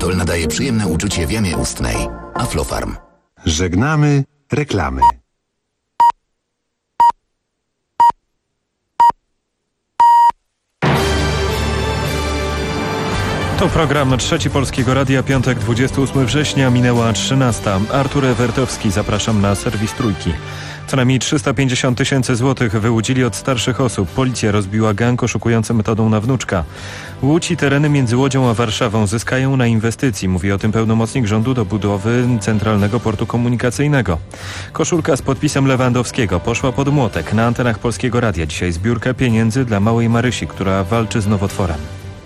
Aflofarm nadaje przyjemne uczucie w jamie ustnej. Aflofarm. Żegnamy reklamy. To program Trzeci Polskiego Radia, piątek 28 września, minęła 13. Artur Ewertowski, zapraszam na serwis Trójki. Co najmniej 350 000 złotych wyłudzili od starszych osób. Policja rozbiła gang oszukujący metodą na wnuczka. Łódź i tereny między Łodzią a Warszawą zyskają na inwestycji. Mówi o tym pełnomocnik rządu do budowy Centralnego Portu Komunikacyjnego. Koszulka z podpisem Lewandowskiego poszła pod młotek. Na antenach Polskiego Radia dzisiaj zbiórka pieniędzy dla małej Marysi, która walczy z nowotworem.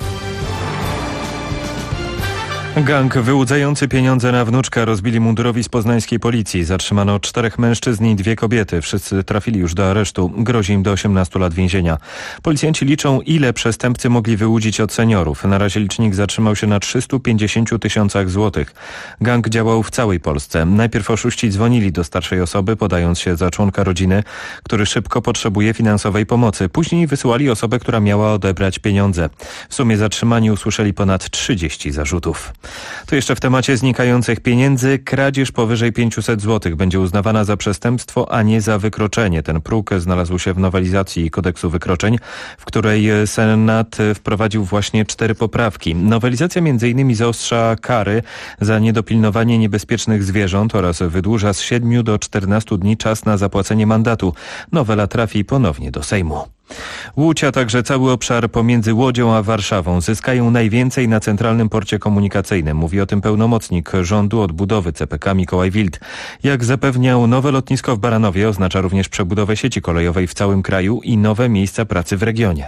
Gang wyłudzający pieniądze na wnuczka rozbili mundurowi z poznańskiej policji. Zatrzymano 4 mężczyzn i 2 kobiety. Wszyscy trafili już do aresztu. Grozi im do 18 lat więzienia. Policjanci liczą, ile przestępcy mogli wyłudzić od seniorów. Na razie licznik zatrzymał się na 350 000 złotych. Gang działał w całej Polsce. Najpierw oszuści dzwonili do starszej osoby, podając się za członka rodziny, który szybko potrzebuje finansowej pomocy. Później wysyłali osobę, która miała odebrać pieniądze. W sumie zatrzymani usłyszeli ponad 30 zarzutów. To jeszcze w temacie znikających pieniędzy. Kradzież powyżej 500 zł będzie uznawana za przestępstwo, a nie za wykroczenie. Ten próg znalazł się w nowelizacji kodeksu wykroczeń, w której Senat wprowadził właśnie 4 poprawki. Nowelizacja m.in. zaostrza kary za niedopilnowanie niebezpiecznych zwierząt oraz wydłuża z 7 do 14 dni czas na zapłacenie mandatu. Nowela trafi ponownie do Sejmu. Łódź, a także cały obszar pomiędzy Łodzią a Warszawą zyskają najwięcej na Centralnym Porcie Komunikacyjnym. Mówi o tym pełnomocnik rządu od budowy CPK Mikołaj Wild. Jak zapewniał, nowe lotnisko w Baranowie oznacza również przebudowę sieci kolejowej w całym kraju i nowe miejsca pracy w regionie.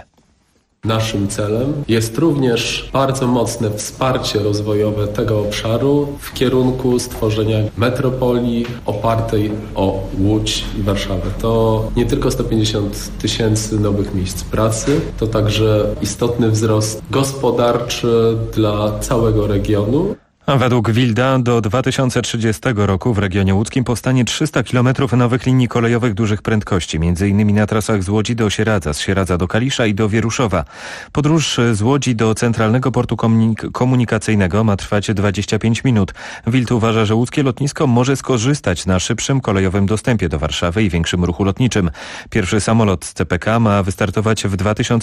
Naszym celem jest również bardzo mocne wsparcie rozwojowe tego obszaru w kierunku stworzenia metropolii opartej o Łódź i Warszawę. To nie tylko 150 000 nowych miejsc pracy, to także istotny wzrost gospodarczy dla całego regionu. A według Wilda do 2030 roku w regionie łódzkim powstanie 300 km nowych linii kolejowych dużych prędkości, m.in. na trasach z Łodzi do Sieradza, z Sieradza do Kalisza i do Wieruszowa. Podróż z Łodzi do Centralnego Portu Komunikacyjnego ma trwać 25 minut. Wild uważa, że łódzkie lotnisko może skorzystać na szybszym kolejowym dostępie do Warszawy i większym ruchu lotniczym. Pierwszy samolot z CPK ma wystartować w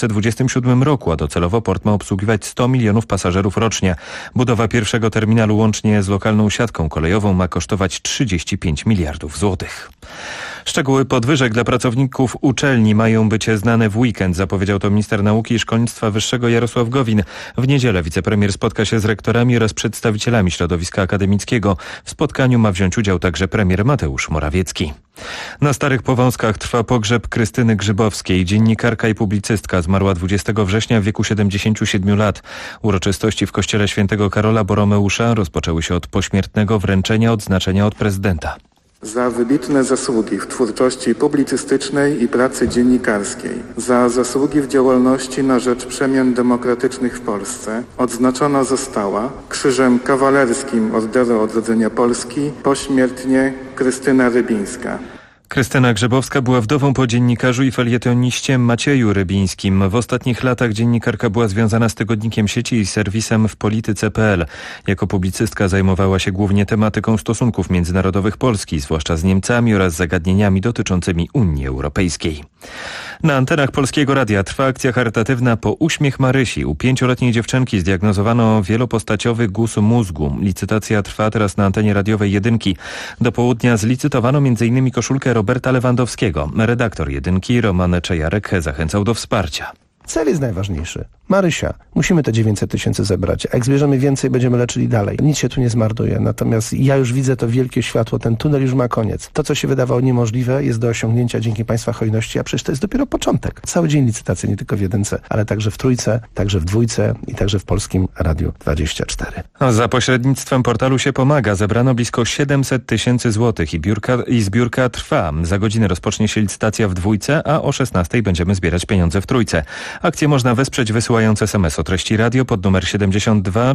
2027 roku, a docelowo port ma obsługiwać 100 milionów pasażerów rocznie. Budowa pierwszego terminalu łącznie z lokalną siatką kolejową ma kosztować 35 miliardów złotych. Szczegóły podwyżek dla pracowników uczelni mają być znane w weekend, zapowiedział to minister nauki i szkolnictwa wyższego Jarosław Gowin. W niedzielę wicepremier spotka się z rektorami oraz przedstawicielami środowiska akademickiego. W spotkaniu ma wziąć udział także premier Mateusz Morawiecki. Na Starych Powązkach trwa pogrzeb Krystyny Grzybowskiej. Dziennikarka i publicystka zmarła 20 września w wieku 77 lat. Uroczystości w kościele świętego Karola Boromeusza rozpoczęły się od pośmiertnego wręczenia odznaczenia od prezydenta. Za wybitne zasługi w twórczości publicystycznej i pracy dziennikarskiej, za zasługi w działalności na rzecz przemian demokratycznych w Polsce odznaczona została Krzyżem Kawalerskim Orderu Odrodzenia Polski pośmiertnie Krystyna Rybińska. Krystyna Grzybowska była wdową po dziennikarzu i felietoniście Macieju Rybińskim. W ostatnich latach dziennikarka była związana z tygodnikiem Sieci i serwisem wpolityce.pl. Jako publicystka zajmowała się głównie tematyką stosunków międzynarodowych Polski, zwłaszcza z Niemcami oraz zagadnieniami dotyczącymi Unii Europejskiej. Na antenach Polskiego Radia trwa akcja charytatywna Po uśmiech Marysi. U 5-letniej dziewczynki zdiagnozowano wielopostaciowy guz mózgu. Licytacja trwa teraz na antenie radiowej Jedynki. Do południa zlicytowano m.in. koszulkę Roberta Lewandowskiego. Redaktor Jedynki Roman Czejarek zachęcał do wsparcia. Cel jest najważniejszy. Marysia, musimy te 900 000 zebrać. A jak zbierzemy więcej, będziemy leczyli dalej. Nic się tu nie zmarnuje. Natomiast ja już widzę to wielkie światło. Ten tunel już ma koniec. To, co się wydawało niemożliwe, jest do osiągnięcia dzięki Państwa hojności, a przecież to jest dopiero początek. Cały dzień licytacji, nie tylko w Jedynce, ale także w Trójce, także w Dwójce i także w Polskim Radiu 24. Za pośrednictwem portalu się pomaga. Zebrano blisko 700 000 złotych i zbiórka trwa. Za godzinę rozpocznie się licytacja w Dwójce, a o 16 będziemy zbierać pieniądze w Trójce. Akcję można wesprzeć wysyłając SMS o treści radio pod numer 72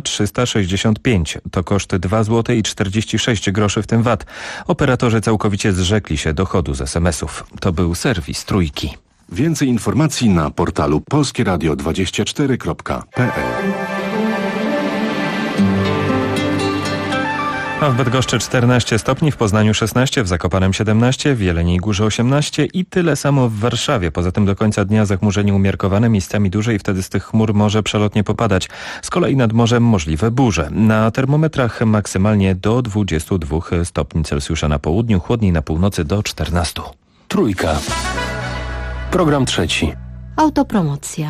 365. To koszt 2,46 zł w tym VAT. Operatorzy całkowicie zrzekli się dochodu z SMS-ów. To był serwis Trójki. Więcej informacji na portalu polskieradio24.pl. A w Bydgoszczy 14 stopni, w Poznaniu 16, w Zakopanem 17, w Jeleniej Górze 18 i tyle samo w Warszawie. Poza tym do końca dnia zachmurzenie umiarkowane, miejscami duże i wtedy z tych chmur może przelotnie popadać. Z kolei nad morzem możliwe burze. Na termometrach maksymalnie do 22 stopni Celsjusza na południu, chłodniej na północy do 14. Trójka. Program trzeci. Autopromocja.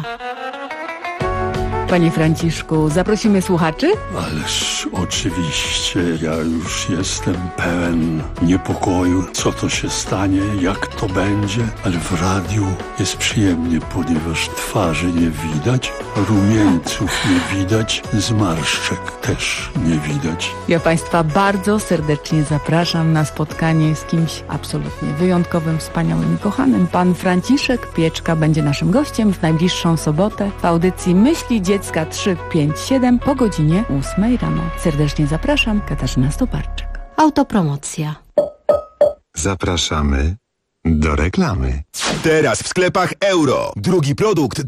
Panie Franciszku, zaprosimy słuchaczy? Ależ oczywiście, ja już jestem pełen niepokoju, co to się stanie, jak to będzie, ale w radiu jest przyjemnie, ponieważ twarzy nie widać, rumieńców nie widać, zmarszczek też nie widać. Ja Państwa bardzo serdecznie zapraszam na spotkanie z kimś absolutnie wyjątkowym, wspaniałym i kochanym. Pan Franciszek Pieczka będzie naszym gościem w najbliższą sobotę w audycji Myśli Dziecka 357 po godzinie 8 rano. Serdecznie zapraszam, Katarzyna Stoparczyk. Autopromocja. Zapraszamy do reklamy. Teraz w sklepach Euro. Drugi produkt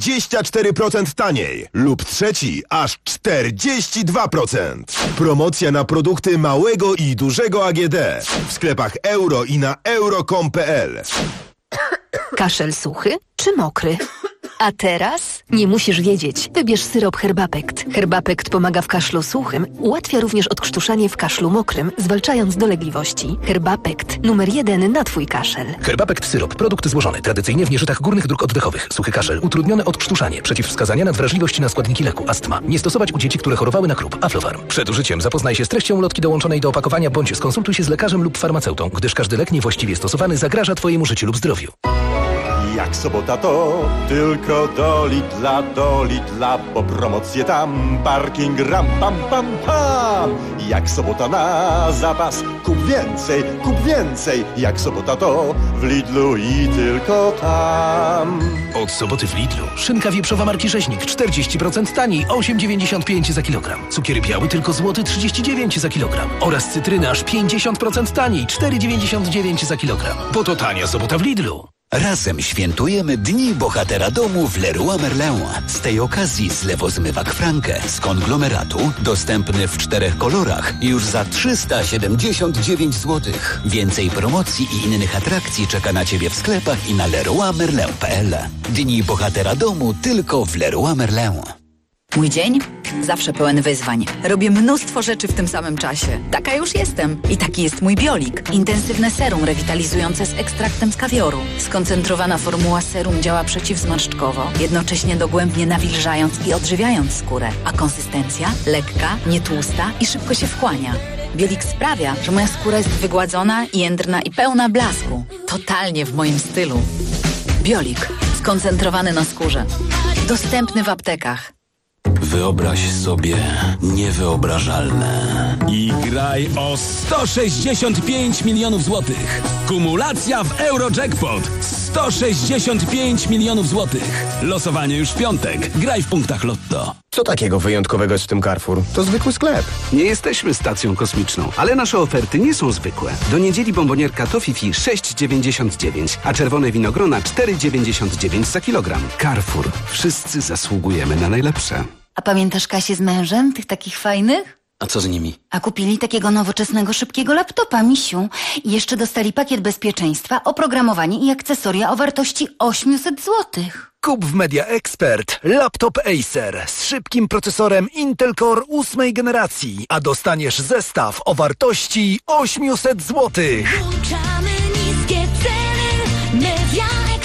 24% taniej. Lub trzeci aż 42%. Promocja na produkty małego i dużego AGD. W sklepach Euro i na euro.com.pl. Kaszel suchy czy mokry? A teraz nie musisz wiedzieć. Wybierz syrop Herbapekt. Herbapekt pomaga w kaszlu suchym, ułatwia również odkrztuszanie w kaszlu mokrym, zwalczając dolegliwości. Herbapekt. Numer 1 na Twój kaszel. Herbapekt syrop. Produkt złożony tradycyjnie w nieżytach górnych dróg oddechowych. Suchy kaszel. Utrudnione odkrztuszanie. Przeciwwskazania na wrażliwość na składniki leku. Astma. Nie stosować u dzieci, które chorowały na KRUP. Aflofarm. Przed użyciem zapoznaj się z treścią ulotki dołączonej do opakowania bądź skonsultuj się z lekarzem lub farmaceutą, gdyż każdy lek niewłaściwie stosowany zagraża Twojemu życiu lub zdrowiu. Jak sobota to tylko do Lidla, bo promocje tam, parking ram pam pam pam. Jak sobota na zapas, kup więcej, jak sobota to w Lidlu i tylko tam. Od soboty w Lidlu szynka wieprzowa marki Rzeźnik 40% taniej, 8,95 za kilogram. Cukier biały tylko złoty 39 za kilogram. Oraz cytryny aż 50% taniej, 4,99 za kilogram. Bo to tania sobota w Lidlu. Razem świętujemy Dni Bohatera Domu w Leroy Merlin. Z tej okazji zlewozmywak Franke z konglomeratu dostępny w 4 kolorach już za 379 zł. Więcej promocji i innych atrakcji czeka na Ciebie w sklepach i na leroymerlin.pl. Dni Bohatera Domu tylko w Leroy Merlin. Mój dzień zawsze pełen wyzwań. Robię mnóstwo rzeczy w tym samym czasie. Taka już jestem. I taki jest mój Biolik. Intensywne serum rewitalizujące z ekstraktem z kawioru. Skoncentrowana formuła serum działa przeciwzmarszczkowo, jednocześnie dogłębnie nawilżając i odżywiając skórę. A konsystencja lekka, nietłusta i szybko się wchłania. Biolik sprawia, że moja skóra jest wygładzona, jędrna i pełna blasku. Totalnie w moim stylu. Biolik. Skoncentrowany na skórze. Dostępny w aptekach. Wyobraź sobie niewyobrażalne. I graj o 165 milionów złotych. Kumulacja w Eurojackpot. 165 milionów złotych. Losowanie już w piątek. Graj w punktach Lotto. Co takiego wyjątkowego jest w tym Carrefour? To zwykły sklep. Nie jesteśmy stacją kosmiczną, ale nasze oferty nie są zwykłe. Do niedzieli bombonierka Tofifi 6,99, a czerwone winogrona 4,99 za kilogram. Carrefour. Wszyscy zasługujemy na najlepsze. A pamiętasz Kasię z mężem, tych takich fajnych? A co z nimi? A kupili takiego nowoczesnego, szybkiego laptopa, misiu. I jeszcze dostali pakiet bezpieczeństwa, oprogramowanie i akcesoria o wartości 800 zł. Kup w Media Expert laptop Acer z szybkim procesorem Intel Core 8 generacji, a dostaniesz zestaw o wartości 800 zł. Włączamy niskie ceny Media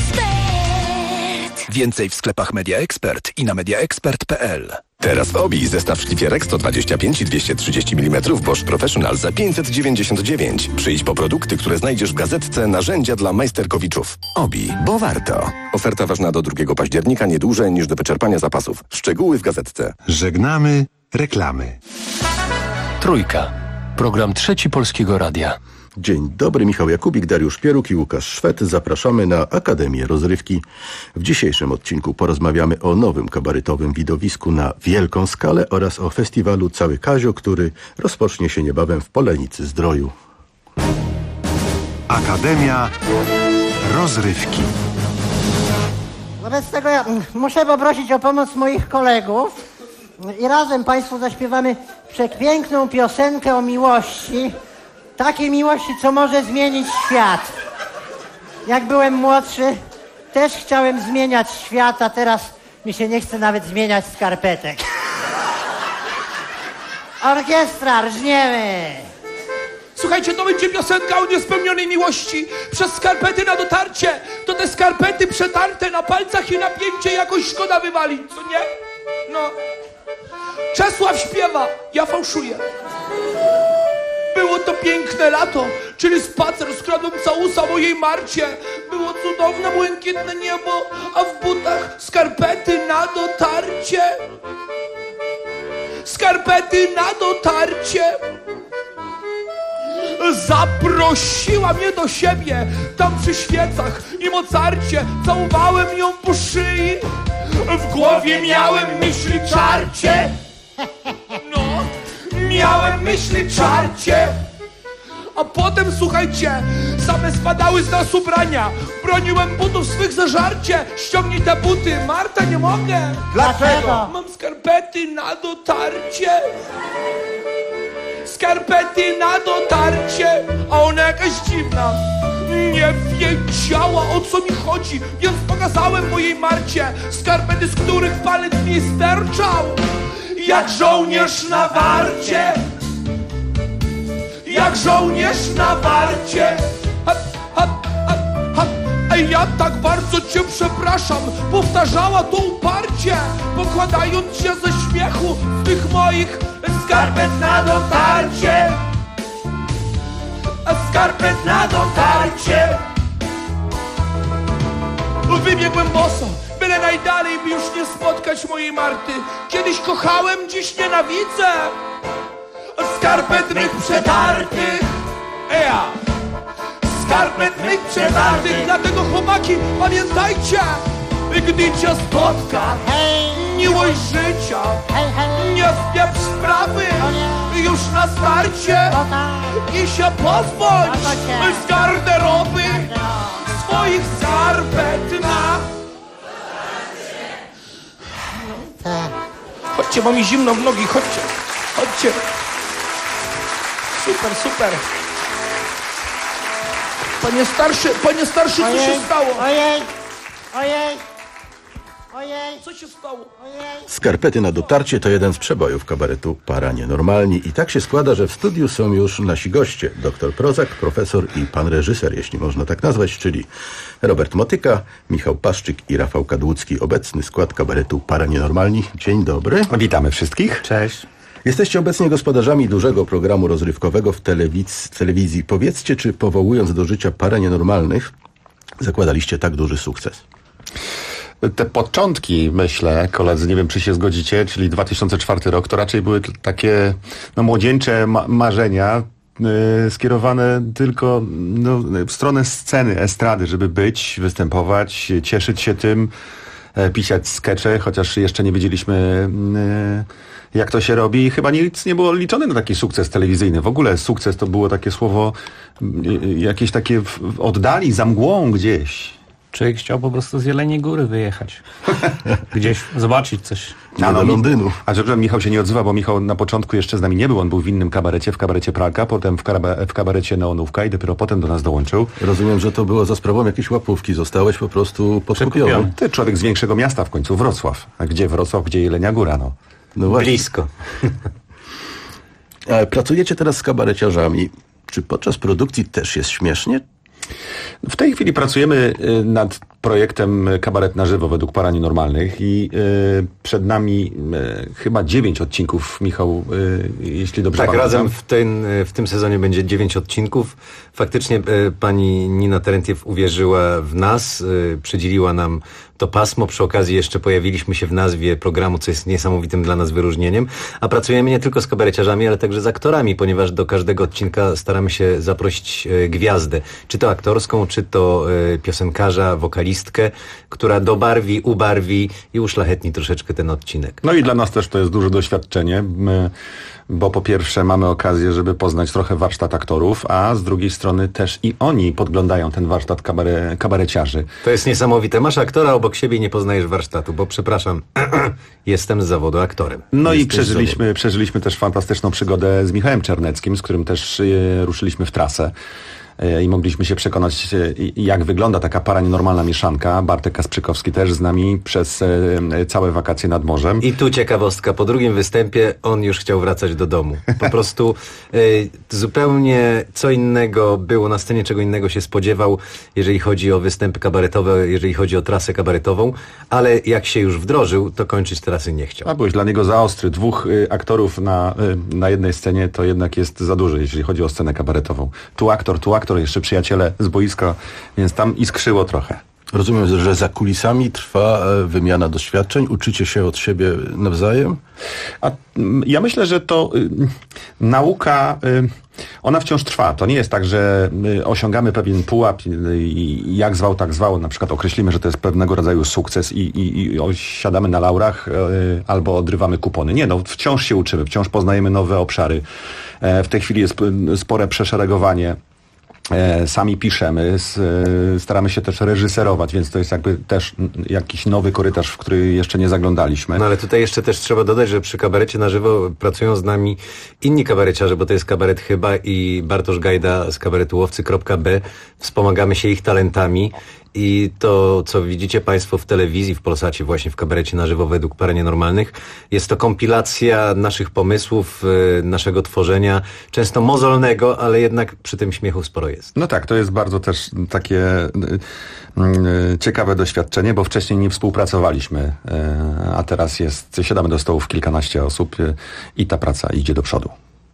Expert. Więcej w sklepach Media Expert i na mediaexpert.pl. Teraz w Obi zestaw szlifierek 125 i 230 mm Bosch Professional za 599. Przyjdź po produkty, które znajdziesz w gazetce Narzędzia dla majsterkowiczów. Obi, bo warto. Oferta ważna do 2 października, nie dłużej niż do wyczerpania zapasów. Szczegóły w gazetce. Żegnamy reklamy. Trójka. Program trzeci Polskiego Radia. Dzień dobry, Michał Jakubik, Dariusz Pieruk i Łukasz Szwed. Zapraszamy na Akademię Rozrywki. W dzisiejszym odcinku porozmawiamy o nowym kabaretowym widowisku na wielką skalę oraz o festiwalu Cały Kazio, który rozpocznie się niebawem w Polenicy Zdroju. Akademia Rozrywki. Wobec tego ja muszę poprosić o pomoc moich kolegów i razem Państwu zaśpiewamy przepiękną piosenkę o miłości. Takiej miłości, co może zmienić świat. Jak byłem młodszy, też chciałem zmieniać świat, a teraz mi się nie chce nawet zmieniać skarpetek. Orkiestra, rżniemy! Słuchajcie, to będzie piosenka o niespełnionej miłości. Przez skarpety na dotarcie. To te skarpety przetarte na palcach i napięcie jakoś szkoda wywalić, co nie? No. Czesław śpiewa, ja fałszuję. Było to piękne lato, czyli spacer skradłem całusa mojej Marcie. Było cudowne, błękitne niebo, a w butach skarpety na dotarcie. Skarpety na dotarcie. Zaprosiła mnie do siebie, tam przy świecach i Mozarcie. Całowałem ją po szyi, w głowie miałem myśli czarcie. No, miałem myśli czarcie. A potem, słuchajcie, same spadały z nas ubrania. Broniłem butów swych za żarcie. Ściągnij te buty, Marta, nie mogę. Dlaczego? Mam skarpety na dotarcie. Skarpety na dotarcie. A ona jakaś dziwna, nie wiedziała, o co mi chodzi, więc pokazałem mojej Marcie skarpety, z których palec mi sterczał. Jak żołnierz na warcie. Jak żołnierz na warcie. A ja tak bardzo cię przepraszam, powtarzała to uparcie, pokładając się ze śmiechu z tych moich skarpet na dotarcie. A skarpet na dotarcie. Wybiegłem boso, byle najdalej, by już nie spotkać mojej Marty. Kiedyś kochałem, dziś nienawidzę skarpet mych przetartych. Skarpet mych przetartych. Dlatego, chłopaki, pamiętajcie, gdy cię spotka miłość życia, nie spieprz sprawy już na starcie i się pozbądź z garderoby swoich skarpet na... Chodźcie, bo mi zimno w nogi, chodźcie, chodźcie. Super, super. Panie starszy, co się stało? Ojej, ojej, ojej. Co się stało? Ojej. Skarpety na dotarcie to jeden z przebojów kabaretu Para Nienormalni. I tak się składa, że w studiu są już nasi goście. Doktor Prozak, profesor i pan reżyser, jeśli można tak nazwać, czyli Robert Motyka, Michał Paszczyk i Rafał Kadłucki. Obecny skład kabaretu Para Nienormalni. Dzień dobry. Witamy wszystkich. Cześć. Jesteście obecnie gospodarzami dużego programu rozrywkowego w telewizji. Powiedzcie, czy powołując do życia Parę Nienormalnych zakładaliście tak duży sukces? Te początki, myślę, koledzy, nie wiem, czy się zgodzicie, czyli 2004 rok, to raczej były takie młodzieńcze marzenia skierowane tylko w stronę sceny, estrady, żeby być, występować, cieszyć się tym, pisać skecze, chociaż jeszcze nie wiedzieliśmy, jak to się robi. Chyba nic nie było liczone na taki sukces telewizyjny. W ogóle sukces to było takie słowo, jakieś takie w oddali, za mgłą gdzieś. Człowiek chciał po prostu z Jeleniej Góry wyjechać. Gdzieś zobaczyć coś. Do Londynu. A że Michał się nie odzywa, bo Michał na początku jeszcze z nami nie był. On był w innym kabarecie, w kabarecie Pralka, potem w kabarecie Neonówka i dopiero potem do nas dołączył. Rozumiem, że to było za sprawą jakiejś łapówki. Zostałeś po prostu podkupiony. Ty, człowiek z większego miasta w końcu, Wrocław. A gdzie Wrocław, gdzie Jelenia Góra, no. No właśnie. Blisko. Pracujecie teraz z kabareciarzami. Czy podczas produkcji też jest śmiesznie? W tej chwili pracujemy nad projektem Kabaret na żywo według Para Nienormalnych i przed nami chyba 9 odcinków, Michał, jeśli dobrze pamiętam. Tak, razem w tym sezonie będzie 9 odcinków. Faktycznie pani Nina Terentiew uwierzyła w nas, przydzieliła nam to pasmo. Przy okazji jeszcze pojawiliśmy się w nazwie programu, co jest niesamowitym dla nas wyróżnieniem. A pracujemy nie tylko z kabareciarzami, ale także z aktorami, ponieważ do każdego odcinka staramy się zaprosić gwiazdę. Czy to aktorską, czy to piosenkarza, wokalistkę, która dobarwi, ubarwi i uszlachetni troszeczkę ten odcinek. No i dla nas też to jest duże doświadczenie, bo po pierwsze mamy okazję, żeby poznać trochę warsztat aktorów, a z drugiej strony też i oni podglądają ten warsztat kabareciarzy. To jest niesamowite. Masz aktora obok siebie i nie poznajesz warsztatu, bo przepraszam, jestem z zawodu aktorem. No i przeżyliśmy też fantastyczną przygodę z Michałem Czerneckim, z którym też ruszyliśmy w trasę. I mogliśmy się przekonać, jak wygląda taka paranormalna mieszanka. Bartek Kasprzykowski też z nami przez całe wakacje nad morzem. I tu ciekawostka. Po drugim występie on już chciał wracać do domu. Po prostu zupełnie co innego było na scenie, czego innego się spodziewał, jeżeli chodzi o występy kabaretowe, jeżeli chodzi o trasę kabaretową, ale jak się już wdrożył, to kończyć trasy nie chciał. A byłeś dla niego za ostry. 2 aktorów na jednej scenie to jednak jest za dużo, jeżeli chodzi o scenę kabaretową. Tu aktor, jeszcze przyjaciele z boiska, więc tam iskrzyło trochę. Rozumiem, że za kulisami trwa wymiana doświadczeń, uczycie się od siebie nawzajem? A ja myślę, że to nauka, ona wciąż trwa. To nie jest tak, że osiągamy pewien pułap i jak zwał, tak zwał. Na przykład określimy, że to jest pewnego rodzaju sukces i siadamy na laurach albo odrywamy kupony. Nie, no wciąż się uczymy, wciąż poznajemy nowe obszary. W tej chwili jest spore przeszeregowanie. Sami piszemy, staramy się też reżyserować, więc to jest jakby też jakiś nowy korytarz, w który jeszcze nie zaglądaliśmy. No ale tutaj jeszcze też trzeba dodać, że przy kabarecie na żywo pracują z nami inni kabareciarze, bo to jest Kabaret Chyba i Bartosz Gajda z kabaretu Łowcy.b. Wspomagamy się ich talentami. I to, co widzicie Państwo w telewizji, w Polsacie, właśnie w kabarecie na żywo według Paranienormalnych, jest to kompilacja naszych pomysłów, naszego tworzenia, często mozolnego, ale jednak przy tym śmiechu sporo jest. No tak, to jest bardzo też takie ciekawe doświadczenie, bo wcześniej nie współpracowaliśmy, a teraz siadamy do stołu w kilkanaście osób i ta praca idzie do przodu.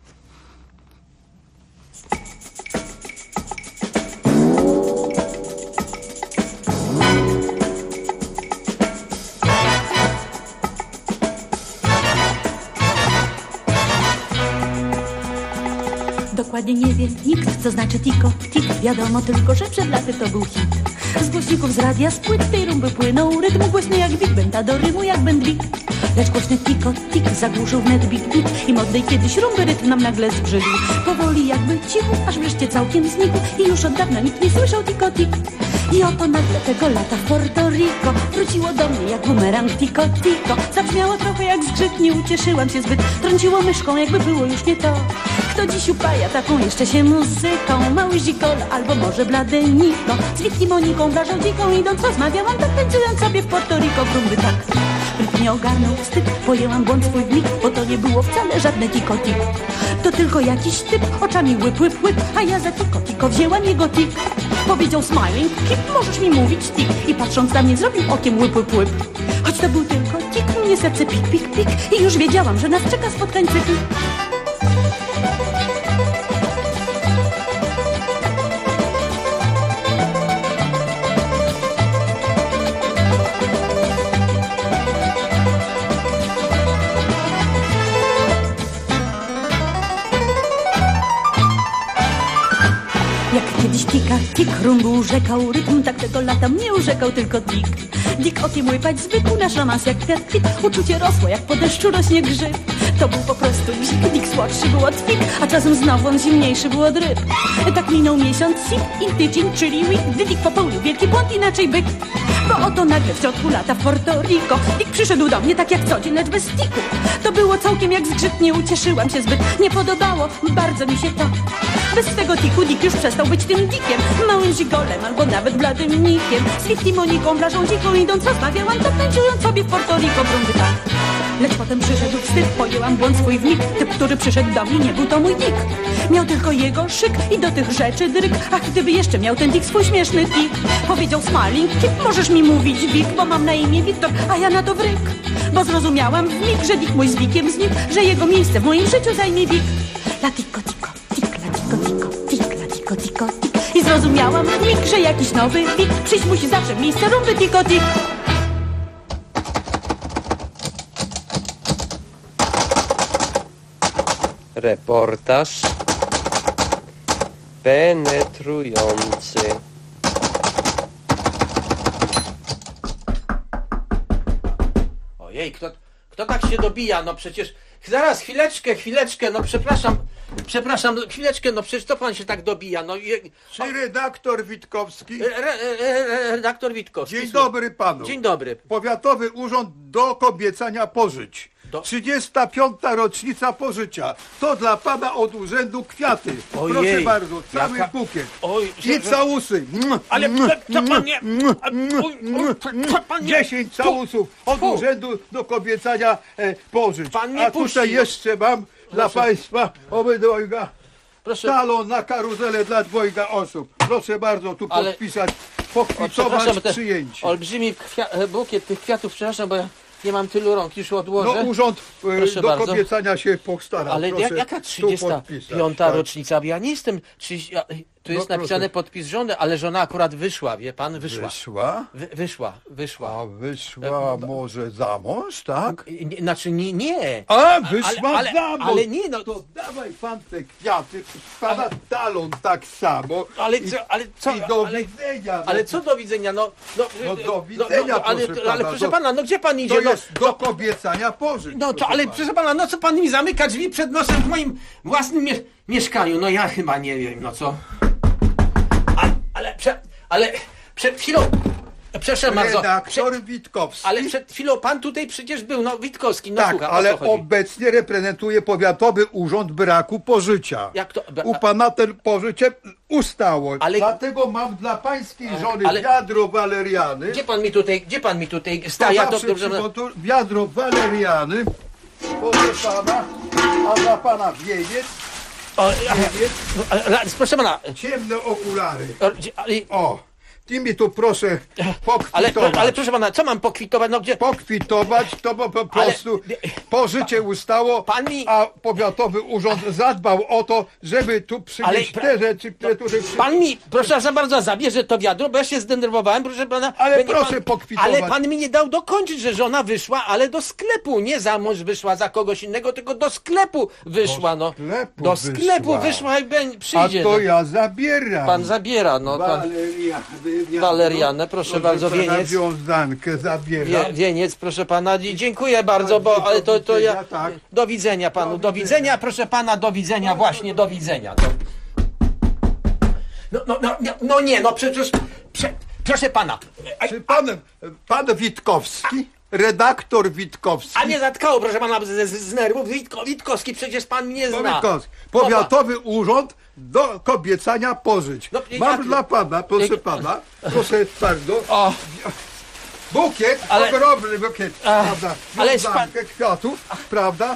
Dokładnie nie wie nikt, co znaczy tiko, tik. Wiadomo tylko, że przed laty to był hit. Z głośników, z radia, z płyt tej rumby płynął rytm głośny jak Big Benda, do rymu jak Bendlik. Lecz głośny tiko, tik zagłuszył wnet big beat i modnej kiedyś rumby rytm nam nagle zbrzydł. Powoli jakby cicho, aż wreszcie całkiem znikł i już od dawna nikt nie słyszał tiko, tik. I oto nagle tego lata w Porto Rico wróciło do mnie jak bumerang tiko, tiko. Zabrzmiało trochę jak zgrzyt, nie ucieszyłam się zbyt, trąciło myszką jakby było już nie to. Kto dziś upaja taką jeszcze się muzyką? Mały Zikola albo może blady Niko. Z Witki Moniką, Blażą Dziką idąc rozmawiałam tak, tańcując sobie w Porto Rico grumby tak. Rytm nie ogarnął wstyd, pojęłam błąd swój w mig, bo to nie było wcale żadne tiko, tik. To tylko jakiś typ, oczami łyp, łyp, łyp, a ja za tiko, tiko wzięłam jego tik. Powiedział smiling, kip, możesz mi mówić tik. I patrząc na mnie zrobił okiem łyp, łyp, łyp. Choć to był tylko tik, mnie serce pik, pik, pik. I już wiedziałam, że nas czeka spotkań cykl. Kiedyś tika, tik, rumbu urzekał rytm, tak tego lata mnie urzekał tylko tik. Dik okiem łypać zwykł nasz romans jak kwiat kwit, uczucie rosło jak po deszczu rośnie grzyb. To był po prostu dzik, dik słodszy był od fig, a czasem znowu on zimniejszy był od ryb. Tak minął miesiąc sip i tydzień, czyli week, gdy dik popełnił wielki błąd, inaczej byk. Bo oto nagle w środku lata w Porto Rico dik przyszedł do mnie tak jak co dzień, lecz bez tiku. To było całkiem jak zgrzyt, nie ucieszyłam się zbyt, nie podobało bardzo mi się to. Bez tego tiku dik już przestał być tym dikiem, małym zigolem albo nawet bladym nikiem. Z Witki Moniką, Blażą Dziką idąc rozmawiałam tak, tańcując sobie w Porto Rico grumby tak. Lecz potem przyszedł wstyd, pojęłam błąd swój w mig. Typ, który przyszedł do mnie, nie był to mój dik. Miał tylko jego szyk i do tych rzeczy dryk. Ach, gdyby jeszcze miał ten dik swój śmieszny tik. Powiedział smiling, kip, możesz mi mówić Wik, bo mam na imię Wiktor, a ja na to wryk. Bo zrozumiałam w mig, że dik mój z Wikiem znikł, że jego miejsce w moim życiu zajmie Wik. La tiko, tiko, tik, la tiko, tiko, tik, la tiko, tiko, tik. I zrozumiałam w mig, że jakiś nowy Wik przyjść musi zawsze w miejsce rumby tiko, tik. Reportaż penetrujący. Ojej, kto tak się dobija? No przecież... Zaraz, chwileczkę, no przepraszam, chwileczkę, no przecież to pan się tak dobija, no... Czy redaktor Witkowski? Redaktor Witkowski. Dzień dobry panu. Dzień dobry. Powiatowy Urząd do Kobiecania Pożyć. 35. rocznica pożycia. To dla pana od urzędu kwiaty. Ojej, proszę bardzo, cały bukiet. I całusy. Ale co pan nie... 10 całusów od urzędu do kobiecania pożyć. A tutaj jeszcze mam dla państwa obydwojga talon na karuzelę dla dwojga osób. Proszę bardzo tu podpisać, pokwitować przyjęcie. Olbrzymi bukiet tych kwiatów, przepraszam, bo ja nie mam tylu rąk, już odłożę. No urząd do bardzo. Kobiecania się postarał. Ale proszę jaka 35. rocznica? Ja nie jestem... Tu jest napisane podpis żony, ale żona akurat wyszła, wie pan? Wyszła. Wyszła? Wyszła. A wyszła może za mąż, tak? Znaczy nie. A, wyszła za mąż. Ale nie, no. To dawaj pan te kwiaty, pana talon tak samo. Ale co? I do widzenia. Ale co do widzenia? No do widzenia, ale proszę pana, no gdzie pan idzie? To jest do kobiecania pożyć. No to, ale proszę pana, no co pan mi zamyka drzwi przed nosem w moim własnym mieszkaniu? No ja chyba nie wiem, no co? Ale przed chwilą... Przepraszam bardzo. Redaktor Witkowski. Ale przed chwilą pan tutaj przecież był, no Witkowski, no tak, słucham, ale obecnie reprezentuje Powiatowy Urząd Braku Pożycia. Jak to? U pana ten pożycie ustało. Dlatego mam dla pańskiej żony wiadro waleriany. Gdzie pan mi tutaj staje? Wiadro waleriany. Proszę pana, a dla pana wieniec. Proszę pana. Ciemne okulary. Ty mi tu proszę pokwitować. Ale proszę pana, co mam pokwitować? No gdzie? Pokwitować to po prostu pożycie ustało, a Powiatowy Urząd zadbał o to, żeby tu przynieść te rzeczy, które tu... Pan mi, proszę za bardzo, zabierze to wiadro, bo ja się zdenerwowałem, proszę pana. Ale proszę pokwitować. Ale pan mi nie dał dokończyć, że żona wyszła, ale do sklepu, nie za mąż wyszła za kogoś innego, tylko do sklepu wyszła, no. Do sklepu wyszła i przyjdzie. A to ja zabieram. Pan zabiera, no. Walerianę, proszę bardzo, wieniec. Wiązankę zabieram. Wieniec, proszę pana, dziękuję bardzo, bo ale to ja... Do widzenia panu, do widzenia, proszę pana, do widzenia, właśnie, do widzenia. No nie, no przecież... Proszę pana. Czy pan Witkowski? Redaktor Witkowski. A nie zatkało, proszę pana, z nerwów. Witkowski, przecież pan mnie zna. Witkowski. Powiatowy Urząd do Kobiecania Pożyć. Mam dla pana, proszę pana, proszę bardzo. Bukiet, ogromny bukiet, prawda? Wiązankę kwiatów, prawda?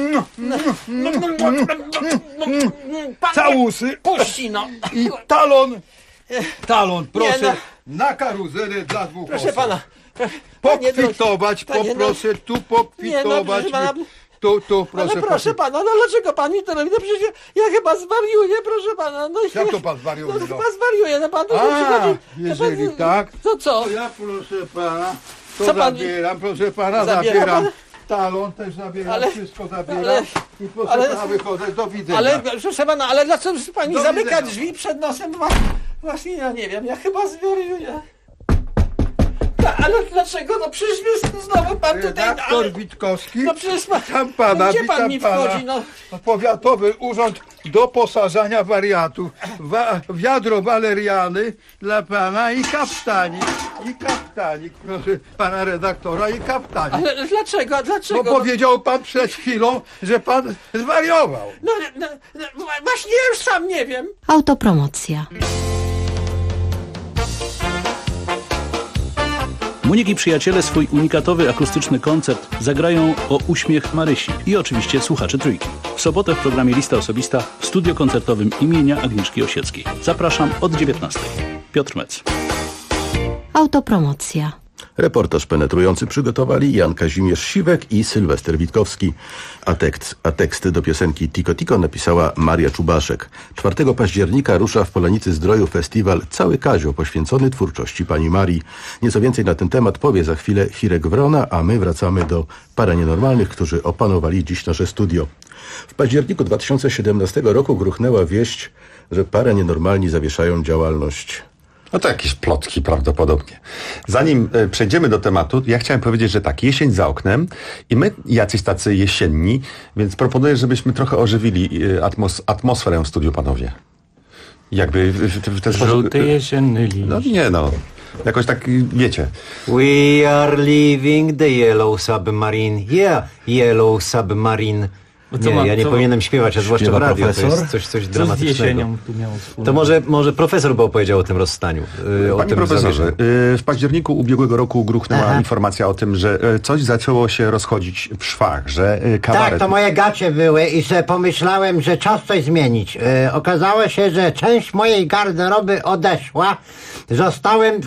Całusy. Puści, no. I talon, proszę, na karuzelę dla dwóch osób. Proszę pana. Pokwitować, poproszę tu pokwitować. Tu, proszę. Ale proszę pana, no dlaczego pan mi to robi? No przecież ja chyba zwariuję, proszę pana. No, jak to pan zwariuje? No chyba zwariuję, no pan tu przychodzi. Jeżeli tak, to co? To ja proszę pana, to co zabieram, proszę pana, zabieram. Talon też zabieram, wszystko zabieram i proszę pana wychodzę, do widzenia. Ale proszę pana, ale dlaczego pani zamyka drzwi przed nosem? Właśnie ja nie wiem, ja chyba zwariuję. Ale dlaczego? No przecież znowu pan tutaj... Redaktor Witkowski, no przecież tam pana, gdzie pan mi wchodzi? No. Powiatowy Urząd Doposażania Wariatów. Wiadro waleriany dla pana i kaftanik. Proszę pana redaktora, i kaftanik. Ale dlaczego? Bo powiedział pan przed chwilą, że pan zwariował. No właśnie ja już sam nie wiem. Autopromocja. Monik i przyjaciele swój unikatowy akustyczny koncert zagrają o uśmiech Marysi i oczywiście słuchaczy Trójki. W sobotę w programie Lista Osobista w studio koncertowym imienia Agnieszki Osieckiej. Zapraszam od 19:00. Piotr Mec. Autopromocja. Reportaż penetrujący przygotowali Jan Kazimierz-Siwek i Sylwester Witkowski, a teksty do piosenki Tiko Tiko napisała Maria Czubaszek. 4 października rusza w Polanicy Zdroju festiwal Cały Kazio, poświęcony twórczości pani Marii. Nieco więcej na ten temat powie za chwilę Hirek Wrona, a my wracamy do Paranienormalnych, którzy opanowali dziś nasze studio. W październiku 2017 roku gruchnęła wieść, że Paranienormalni zawieszają działalność. No to jakieś plotki prawdopodobnie. Zanim przejdziemy do tematu, ja chciałem powiedzieć, że tak, jesień za oknem i my jacyś tacy jesienni, więc proponuję, żebyśmy trochę ożywili atmosferę w studiu, panowie. Jakby w ten sposób... Żółty jesienny liść. No nie no, jakoś tak, wiecie. We are leaving the yellow submarine. Yeah, yellow submarine. Ja nie powinienem śpiewać, a zwłaszcza w radio. Profesor? To jest coś dramatycznego. Z jesienią tu miało To może profesor by opowiedział o tym rozstaniu. Panie profesorze, w październiku ubiegłego roku gruchnęła informacja o tym, że coś zaczęło się rozchodzić w szwach, że kabaret... Tak, to moje gacie były i sobie pomyślałem, że czas coś zmienić. Okazało się, że część mojej garderoby odeszła. Zostałem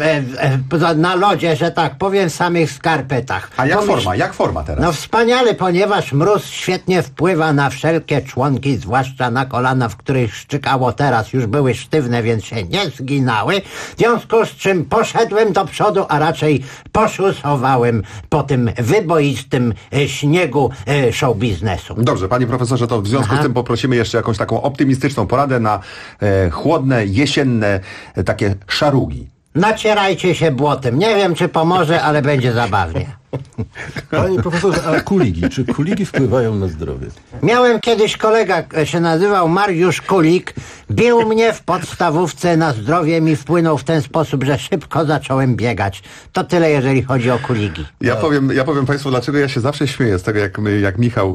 na lodzie, że tak powiem, w samych skarpetach. A jak forma teraz? No wspaniale, ponieważ mróz świetnie wpływa na wszelkie członki, zwłaszcza na kolana, w których szczykało teraz. Już były sztywne, więc się nie zginały. W związku z czym poszedłem do przodu, a raczej poszusowałem po tym wyboistym śniegu show biznesu. Dobrze, panie profesorze, to w związku z tym poprosimy jeszcze jakąś taką optymistyczną poradę na chłodne, jesienne, takie szarugi. Nacierajcie się błotem. Nie wiem, czy pomoże, ale będzie zabawnie. Panie profesorze, a kuligi? Czy kuligi wpływają na zdrowie? Miałem kiedyś kolega, się nazywał Mariusz Kulik. Bił mnie w podstawówce, na zdrowie mi wpłynął w ten sposób, że szybko zacząłem biegać. To tyle, jeżeli chodzi o kuligi. Ja powiem państwu, dlaczego ja się zawsze śmieję z tego, jak Michał,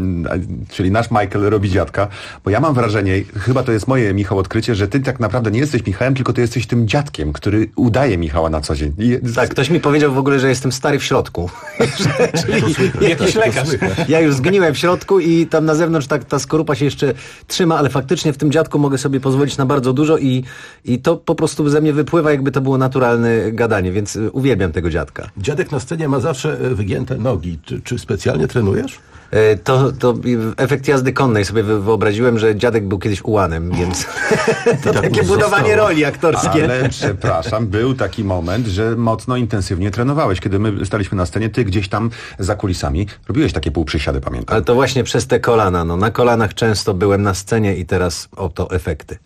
czyli nasz Michael robi dziadka, bo ja mam wrażenie, chyba to jest moje, Michał, odkrycie, że ty tak naprawdę nie jesteś Michałem, tylko ty jesteś tym dziadkiem, który udaje Michała na co dzień. Tak, ktoś mi powiedział w ogóle, że jestem stary w środku. Czyli jakiś lekarz. Ja już zgniłem w środku i tam na zewnątrz ta skorupa się jeszcze trzyma, ale faktycznie w tym dziadku mogę sobie pozwolić na bardzo dużo i to po prostu ze mnie wypływa, jakby to było naturalne gadanie, więc uwielbiam tego dziadka. Dziadek na scenie ma zawsze wygięte nogi. Czy specjalnie trenujesz? To efekt jazdy konnej sobie wyobraziłem, że dziadek był kiedyś ułanem, więc to takie budowanie roli aktorskie. Ale przepraszam, był taki moment, że mocno intensywnie trenowałeś. Kiedy my staliśmy na scenie, ty gdzieś tam za kulisami robiłeś takie półprzysiady, pamiętam. Ale to właśnie przez te kolana. No, na kolanach często byłem na scenie i teraz oto efekty.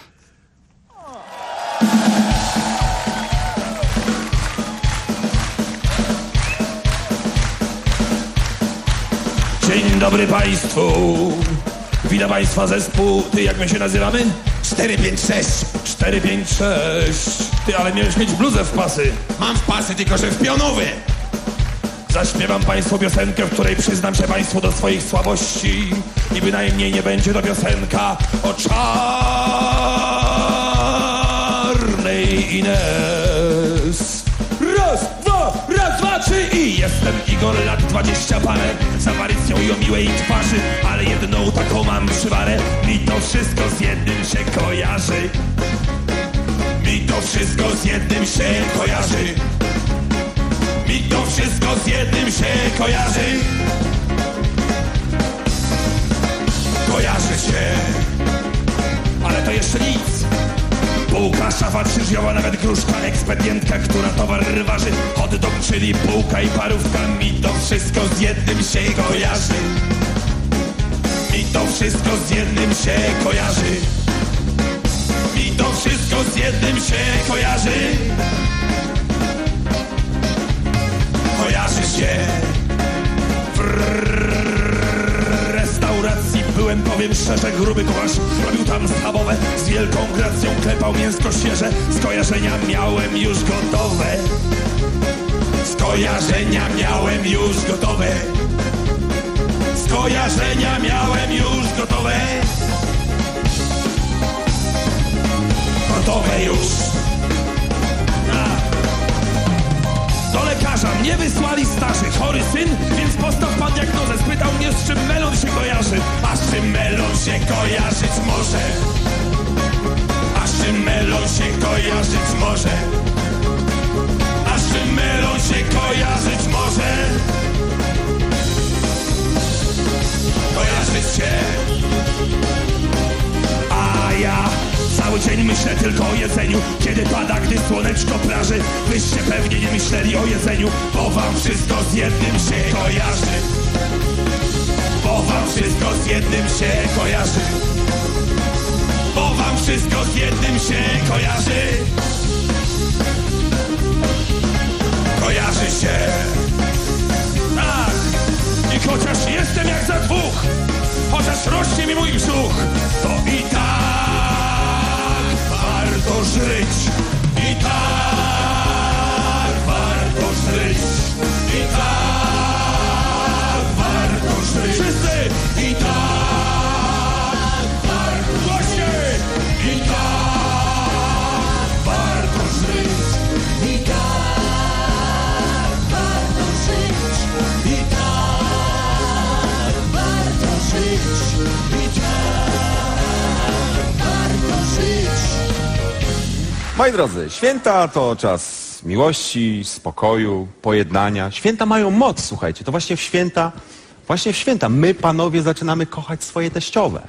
Dzień dobry państwu. Witam państwa zespół. Ty, jak my się nazywamy? 456. 456. Ty, ale miałeś mieć bluzę w pasy. Mam w pasy, tylko że w pionowy. Zaśpiewam państwu piosenkę, w której przyznam się państwu do swoich słabości. I bynajmniej nie będzie to piosenka o czarnej Ines. Raz, dwa, trzy i jestem Igor, lat 20 parę. Z aparycją i o miłej twarzy, ale jedną taką mam przywarę. Mi to wszystko z jednym się kojarzy. Mi to wszystko z jednym się kojarzy. Mi to wszystko z jednym się kojarzy. Kojarzy się. Ale to jeszcze nic. Półka, szafa, krzyżowa, nawet gruszka, ekspedientka, która towar waży. Hot dog, czyli półka i parówka. Mi to wszystko z jednym się kojarzy. Mi to wszystko z jednym się kojarzy. Mi to wszystko z jednym się kojarzy. Kojarzy się. W restauracji byłem, powiem szczerze, gruby kucharz robił tam schabowe. Z wielką gracją klepał mięsko świeże. Skojarzenia miałem już gotowe. Skojarzenia miałem już gotowe. Skojarzenia miałem już gotowe. Gotowe już. Do lekarza mnie wysłali starzy. Chory syn, więc postaw pan diagnozę. Spytał mnie, z czym melon się kojarzy. A z czym melon się kojarzyć może? A z czym melon się kojarzyć może? A z czym melon się kojarzyć może? Kojarzyć się. A ja cały dzień myślę tylko o jedzeniu. Kiedy pada, gdy słoneczko praży. Wyście pewnie nie myśleli o jedzeniu, bo wam wszystko z jednym się kojarzy. Bo wam wszystko z jednym się kojarzy. Bo wam wszystko z jednym się kojarzy. kojarzy się. Tak, i chociaż jestem jak za dwóch, chociaż rośnie mi mój brzuch, to i tak warto żyć. I tak warto żyć. I tak warto żyć. Wszyscy! I tak warto głośniej! I tak warto żyć. I tak warto żyć. I tak warto żyć. I tak warto żyć. Moi drodzy, święta to czas miłości, spokoju, pojednania. Święta mają moc, słuchajcie. To właśnie w święta my, panowie, zaczynamy kochać swoje teściowe.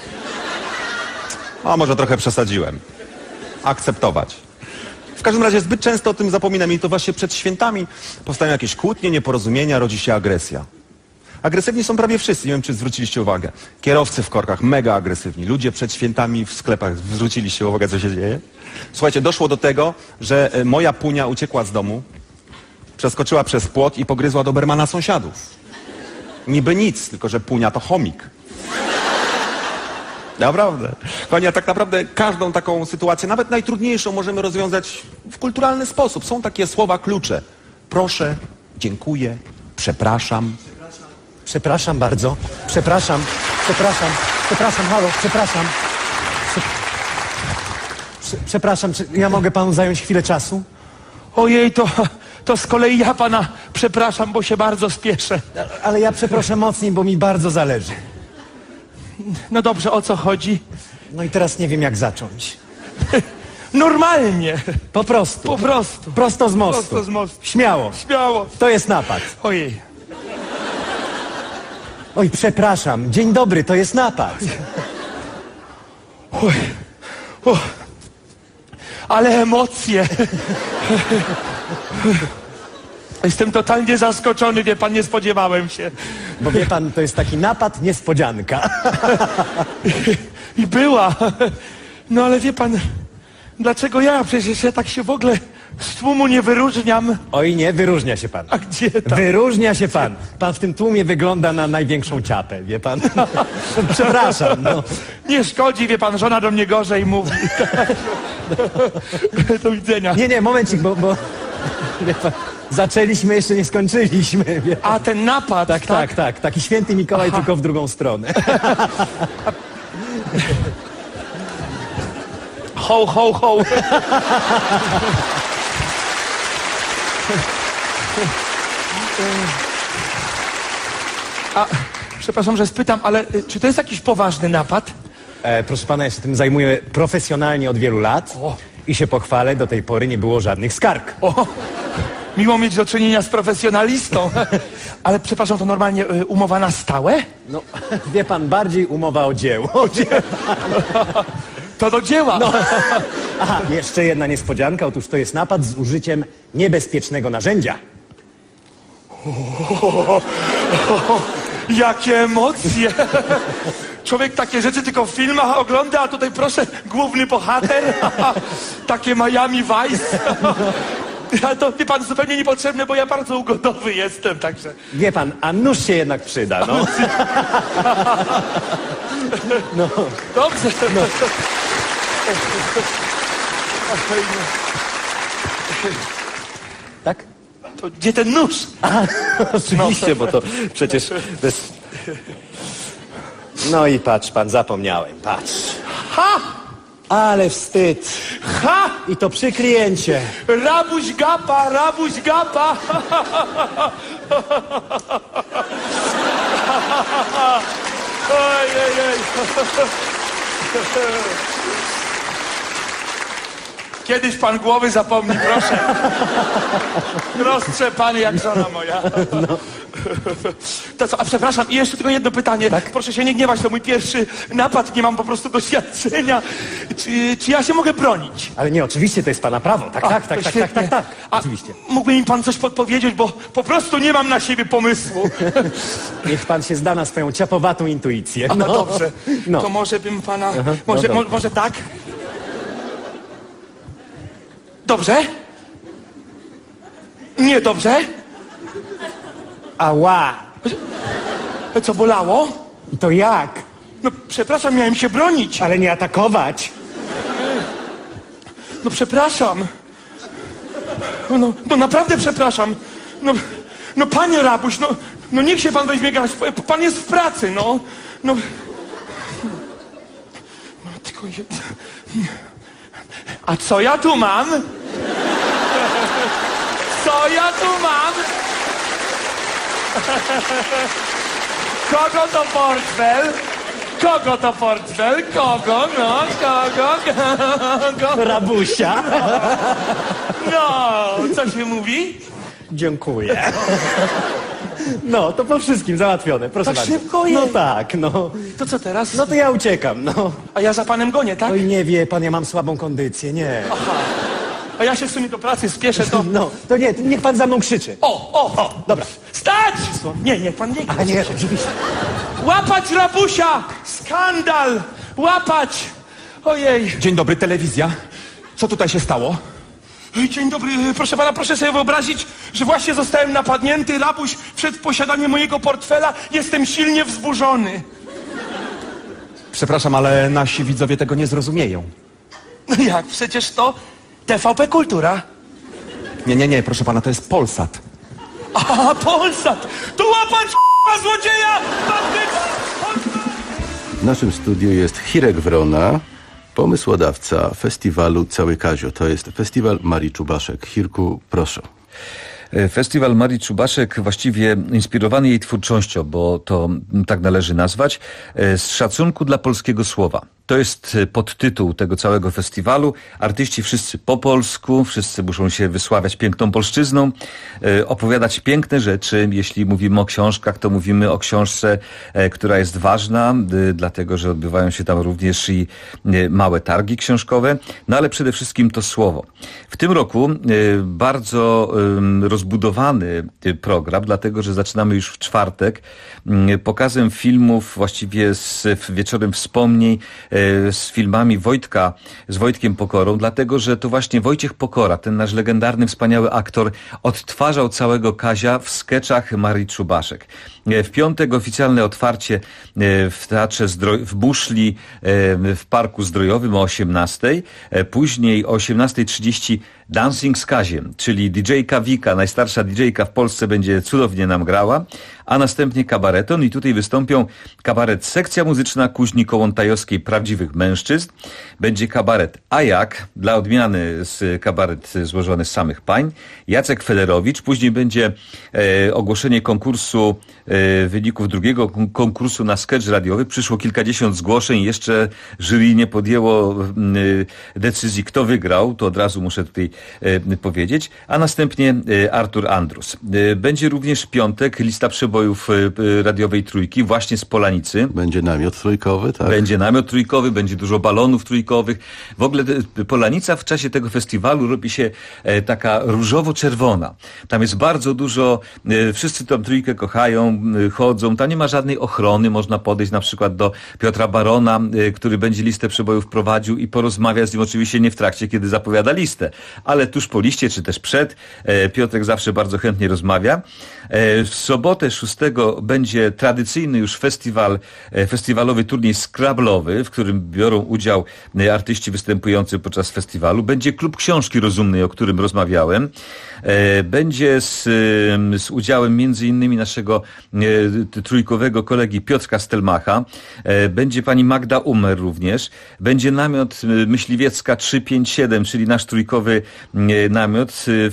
A może trochę przesadziłem. Akceptować. W każdym razie zbyt często o tym zapominam i to właśnie przed świętami powstają jakieś kłótnie, nieporozumienia, rodzi się agresja. Agresywni są prawie wszyscy, nie wiem czy zwróciliście uwagę. Kierowcy w korkach, mega agresywni. Ludzie przed świętami w sklepach, zwróciliście uwagę, co się dzieje? Słuchajcie, doszło do tego, że moja punia uciekła z domu, przeskoczyła przez płot i pogryzła dobermana sąsiadów. Niby nic, tylko że punia to chomik. Naprawdę. Kochani, a tak naprawdę każdą taką sytuację, nawet najtrudniejszą, możemy rozwiązać w kulturalny sposób. Są takie słowa klucze. Proszę, dziękuję, przepraszam. Przepraszam bardzo. Przepraszam, halo, przepraszam. Przepraszam, czy ja mogę panu zająć chwilę czasu? Ojej, to z kolei ja pana przepraszam, bo się bardzo spieszę. Ale ja przeproszę mocniej, bo mi bardzo zależy. No dobrze, o co chodzi? No i teraz nie wiem, jak zacząć. Normalnie. Po prostu. Po prostu. Prosto z mostu. Prosto z mostu. Śmiało. Śmiało. To jest napad. Ojej. Oj, przepraszam. Dzień dobry, to jest napad. Oj. O. Ale emocje. Jestem totalnie zaskoczony, wie pan, nie spodziewałem się. Bo wie pan, to jest taki napad, niespodzianka. I była. No ale wie pan, dlaczego ja? Przecież ja tak się w ogóle z tłumu nie wyróżniam. Oj nie, wyróżnia się pan. A gdzie tam? Wyróżnia się pan. Pan w tym tłumie wygląda na największą ciapę, wie pan? Przepraszam, no. Nie szkodzi, wie pan, żona do mnie gorzej mówi. Do widzenia. Nie, momencik, bo wie pan, zaczęliśmy, jeszcze nie skończyliśmy. Wie pan. A ten napad, tak. Taki święty Mikołaj, tylko w drugą stronę. Ho, ho, ho. A, przepraszam, że spytam, ale czy to jest jakiś poważny napad? Proszę pana, ja się tym zajmuję profesjonalnie od wielu lat i się pochwalę, do tej pory nie było żadnych skarg. O, miło mieć do czynienia z profesjonalistą. Ale przepraszam, to normalnie umowa na stałe? No, wie pan, bardziej umowa o dzieło. To do dzieła. No. Aha, jeszcze jedna niespodzianka. Otóż to jest napad z użyciem niebezpiecznego narzędzia. Jakie emocje! Człowiek takie rzeczy tylko w filmach ogląda, a tutaj proszę, główny bohater. Takie Miami Vice. Ale to, wie pan, zupełnie niepotrzebne, bo ja bardzo ugodowy jestem, także... Wie pan, a nóż się jednak przyda, no. No. Dobrze. No. Tak? To gdzie ten nóż? A, oczywiście, bo to przecież bez... No i patrz pan, zapomniałem, patrz. Ha! Ale wstyd. Ha! I to przy kliencie. Rabuś gapa, rabuś gapa. Ojej. Kiedyś pan głowy zapomni, proszę. Roztrzepany jak żona moja. No. To co, a przepraszam, i jeszcze tylko jedno pytanie. Tak? Proszę się nie gniewać, to mój pierwszy napad, nie mam po prostu doświadczenia. Czy ja się mogę bronić? Ale nie, oczywiście to jest pana prawo. Tak. A Oczywiście. mógłby mi pan coś podpowiedzieć, bo po prostu nie mam na siebie pomysłu. Niech pan się zda na swoją ciapowatą intuicję. No dobrze, no. To może bym pana... Aha, może tak? Dobrze? Niedobrze? Ała! Co, bolało? I to jak? No przepraszam, miałem się bronić. Ale nie atakować. No przepraszam. No naprawdę przepraszam. No panie rabuś, no niech się pan weźmie garść. Pan jest w pracy, no. No tylko A co ja tu mam? Co ja tu mam? Kogo to portfel? Kogo to portfel? Kogo? No, kogo? Rabusia. No, co się mówi? Dziękuję. No, to po wszystkim załatwione, proszę Tak bardzo. szybko jest? No tak, no. To co teraz? No to ja uciekam, no. A ja za panem gonię, tak? Oj, nie wie pan, ja mam słabą kondycję, nie. Aha. A ja się w sumie do pracy spieszę, to... No, to nie, niech pan za mną krzyczy. O, dobra. Stać! Nie, niech pan nie A nie, oczywiście. Łapać rabusia! Skandal! Łapać! Ojej. Dzień dobry, telewizja. Co tutaj się stało? Dzień dobry, proszę pana, proszę sobie wyobrazić, że właśnie zostałem napadnięty, rabuś wszedł w posiadanie mojego portfela, jestem silnie wzburzony. Przepraszam, ale nasi widzowie tego nie zrozumieją. No jak, przecież to TVP Kultura. Nie, proszę pana, to jest Polsat. A, Polsat! To łapać złodzieja! W naszym studiu jest Hirek Wrona, pomysłodawca festiwalu Cały Kazio. To jest festiwal Marii Czubaszek. Hirku, proszę. Festiwal Marii Czubaszek, właściwie inspirowany jej twórczością, bo to tak należy nazwać, z szacunku dla polskiego słowa. To jest podtytuł tego całego festiwalu. Artyści wszyscy po polsku, wszyscy muszą się wysławiać piękną polszczyzną, opowiadać piękne rzeczy. Jeśli mówimy o książkach, to mówimy o książce, która jest ważna, dlatego że odbywają się tam również i małe targi książkowe, no ale przede wszystkim to słowo. W tym roku bardzo rozbudowany program, dlatego że zaczynamy już w czwartek pokazem filmów, właściwie z wieczorem wspomnień, z filmami Wojtka, z Wojtkiem Pokorą, dlatego że to właśnie Wojciech Pokora, ten nasz legendarny, wspaniały aktor, odtwarzał całego Kazia w skeczach Marii Czubaszek. W piątek oficjalne otwarcie w Teatrze w Buszli w Parku Zdrojowym o 18:00, później o 18:30 Dancing z Kaziem, czyli DJ-ka Wika, najstarsza DJ-ka w Polsce, będzie cudownie nam grała, a następnie kabareton i tutaj wystąpią kabaret Sekcja Muzyczna Kuźni Kołątajowskiej Prawdziwych Mężczyzn, będzie kabaret A jak, dla odmiany kabaret złożony z samych pań, Jacek Federowicz, później będzie ogłoszenie konkursu, wyników drugiego konkursu na sketch radiowy, przyszło kilkadziesiąt zgłoszeń, jeszcze jury nie podjęło decyzji, kto wygrał, to od razu muszę tutaj powiedzieć, a następnie Artur Andrus. Będzie również piątek lista przebojów radiowej Trójki, właśnie z Polanicy. Będzie namiot trójkowy, tak? Będzie namiot trójkowy, będzie dużo balonów trójkowych. W ogóle Polanica w czasie tego festiwalu robi się taka różowo-czerwona. Tam jest bardzo dużo, wszyscy tą Trójkę kochają, chodzą, tam nie ma żadnej ochrony, można podejść na przykład do Piotra Barona, który będzie listę przebojów prowadził i porozmawiać z nim, oczywiście nie w trakcie, kiedy zapowiada listę, ale tuż po liście, czy też przed. Piotrek zawsze bardzo chętnie rozmawia. W sobotę 6 będzie tradycyjny już festiwalowy turniej scrabblowy, w którym biorą udział artyści występujący podczas festiwalu. Będzie klub książki rozumnej, o którym rozmawiałem. Będzie z udziałem między innymi naszego trójkowego kolegi Piotrka Stelmacha. Będzie pani Magda Umer również. Będzie namiot Myśliwiecka 357, czyli nasz trójkowy namiot,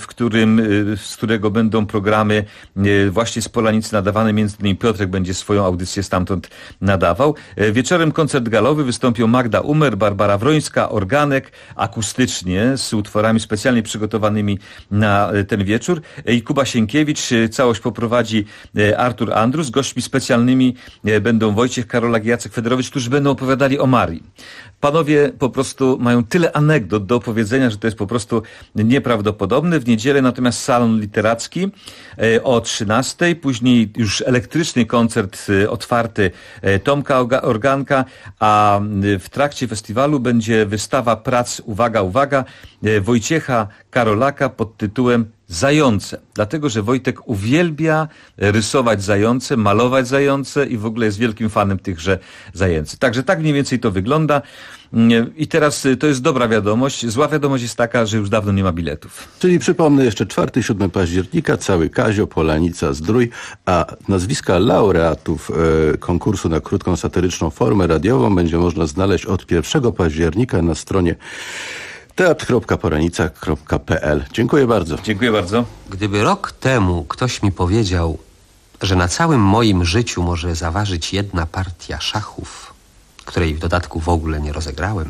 z którego będą programy właśnie z Polanicy nadawane. Między innymi Piotrek będzie swoją audycję stamtąd nadawał. Wieczorem koncert galowy, wystąpią Magda Umer, Barbara Wrońska, organek, akustycznie, z utworami specjalnie przygotowanymi na ten wieczór. I Kuba Sienkiewicz, całość poprowadzi Artur Andrus. Gośćmi specjalnymi będą Wojciech Karolak i Jacek Federowicz, którzy będą opowiadali o Marii. Panowie po prostu mają tyle anegdot do opowiedzenia, że to jest po prostu nieprawdopodobne. W niedzielę natomiast salon literacki o 13:00, później już elektryczny koncert otwarty Tomka Organka, a w trakcie festiwalu będzie wystawa prac, uwaga, Wojciecha Karolaka pod tytułem zające. Dlatego, że Wojtek uwielbia rysować zające, malować zające i w ogóle jest wielkim fanem tychże zajęcy. Także tak mniej więcej to wygląda. I teraz to jest dobra wiadomość. Zła wiadomość jest taka, że już dawno nie ma biletów. Czyli przypomnę jeszcze 4-7 października, cały Kazio, Polanica, Zdrój, a nazwiska laureatów konkursu na krótką satyryczną formę radiową będzie można znaleźć od 1 października na stronie teatr.poranica.pl. Dziękuję bardzo. Dziękuję bardzo. Gdyby rok temu ktoś mi powiedział, że na całym moim życiu może zaważyć jedna partia szachów, której w dodatku w ogóle nie rozegrałem,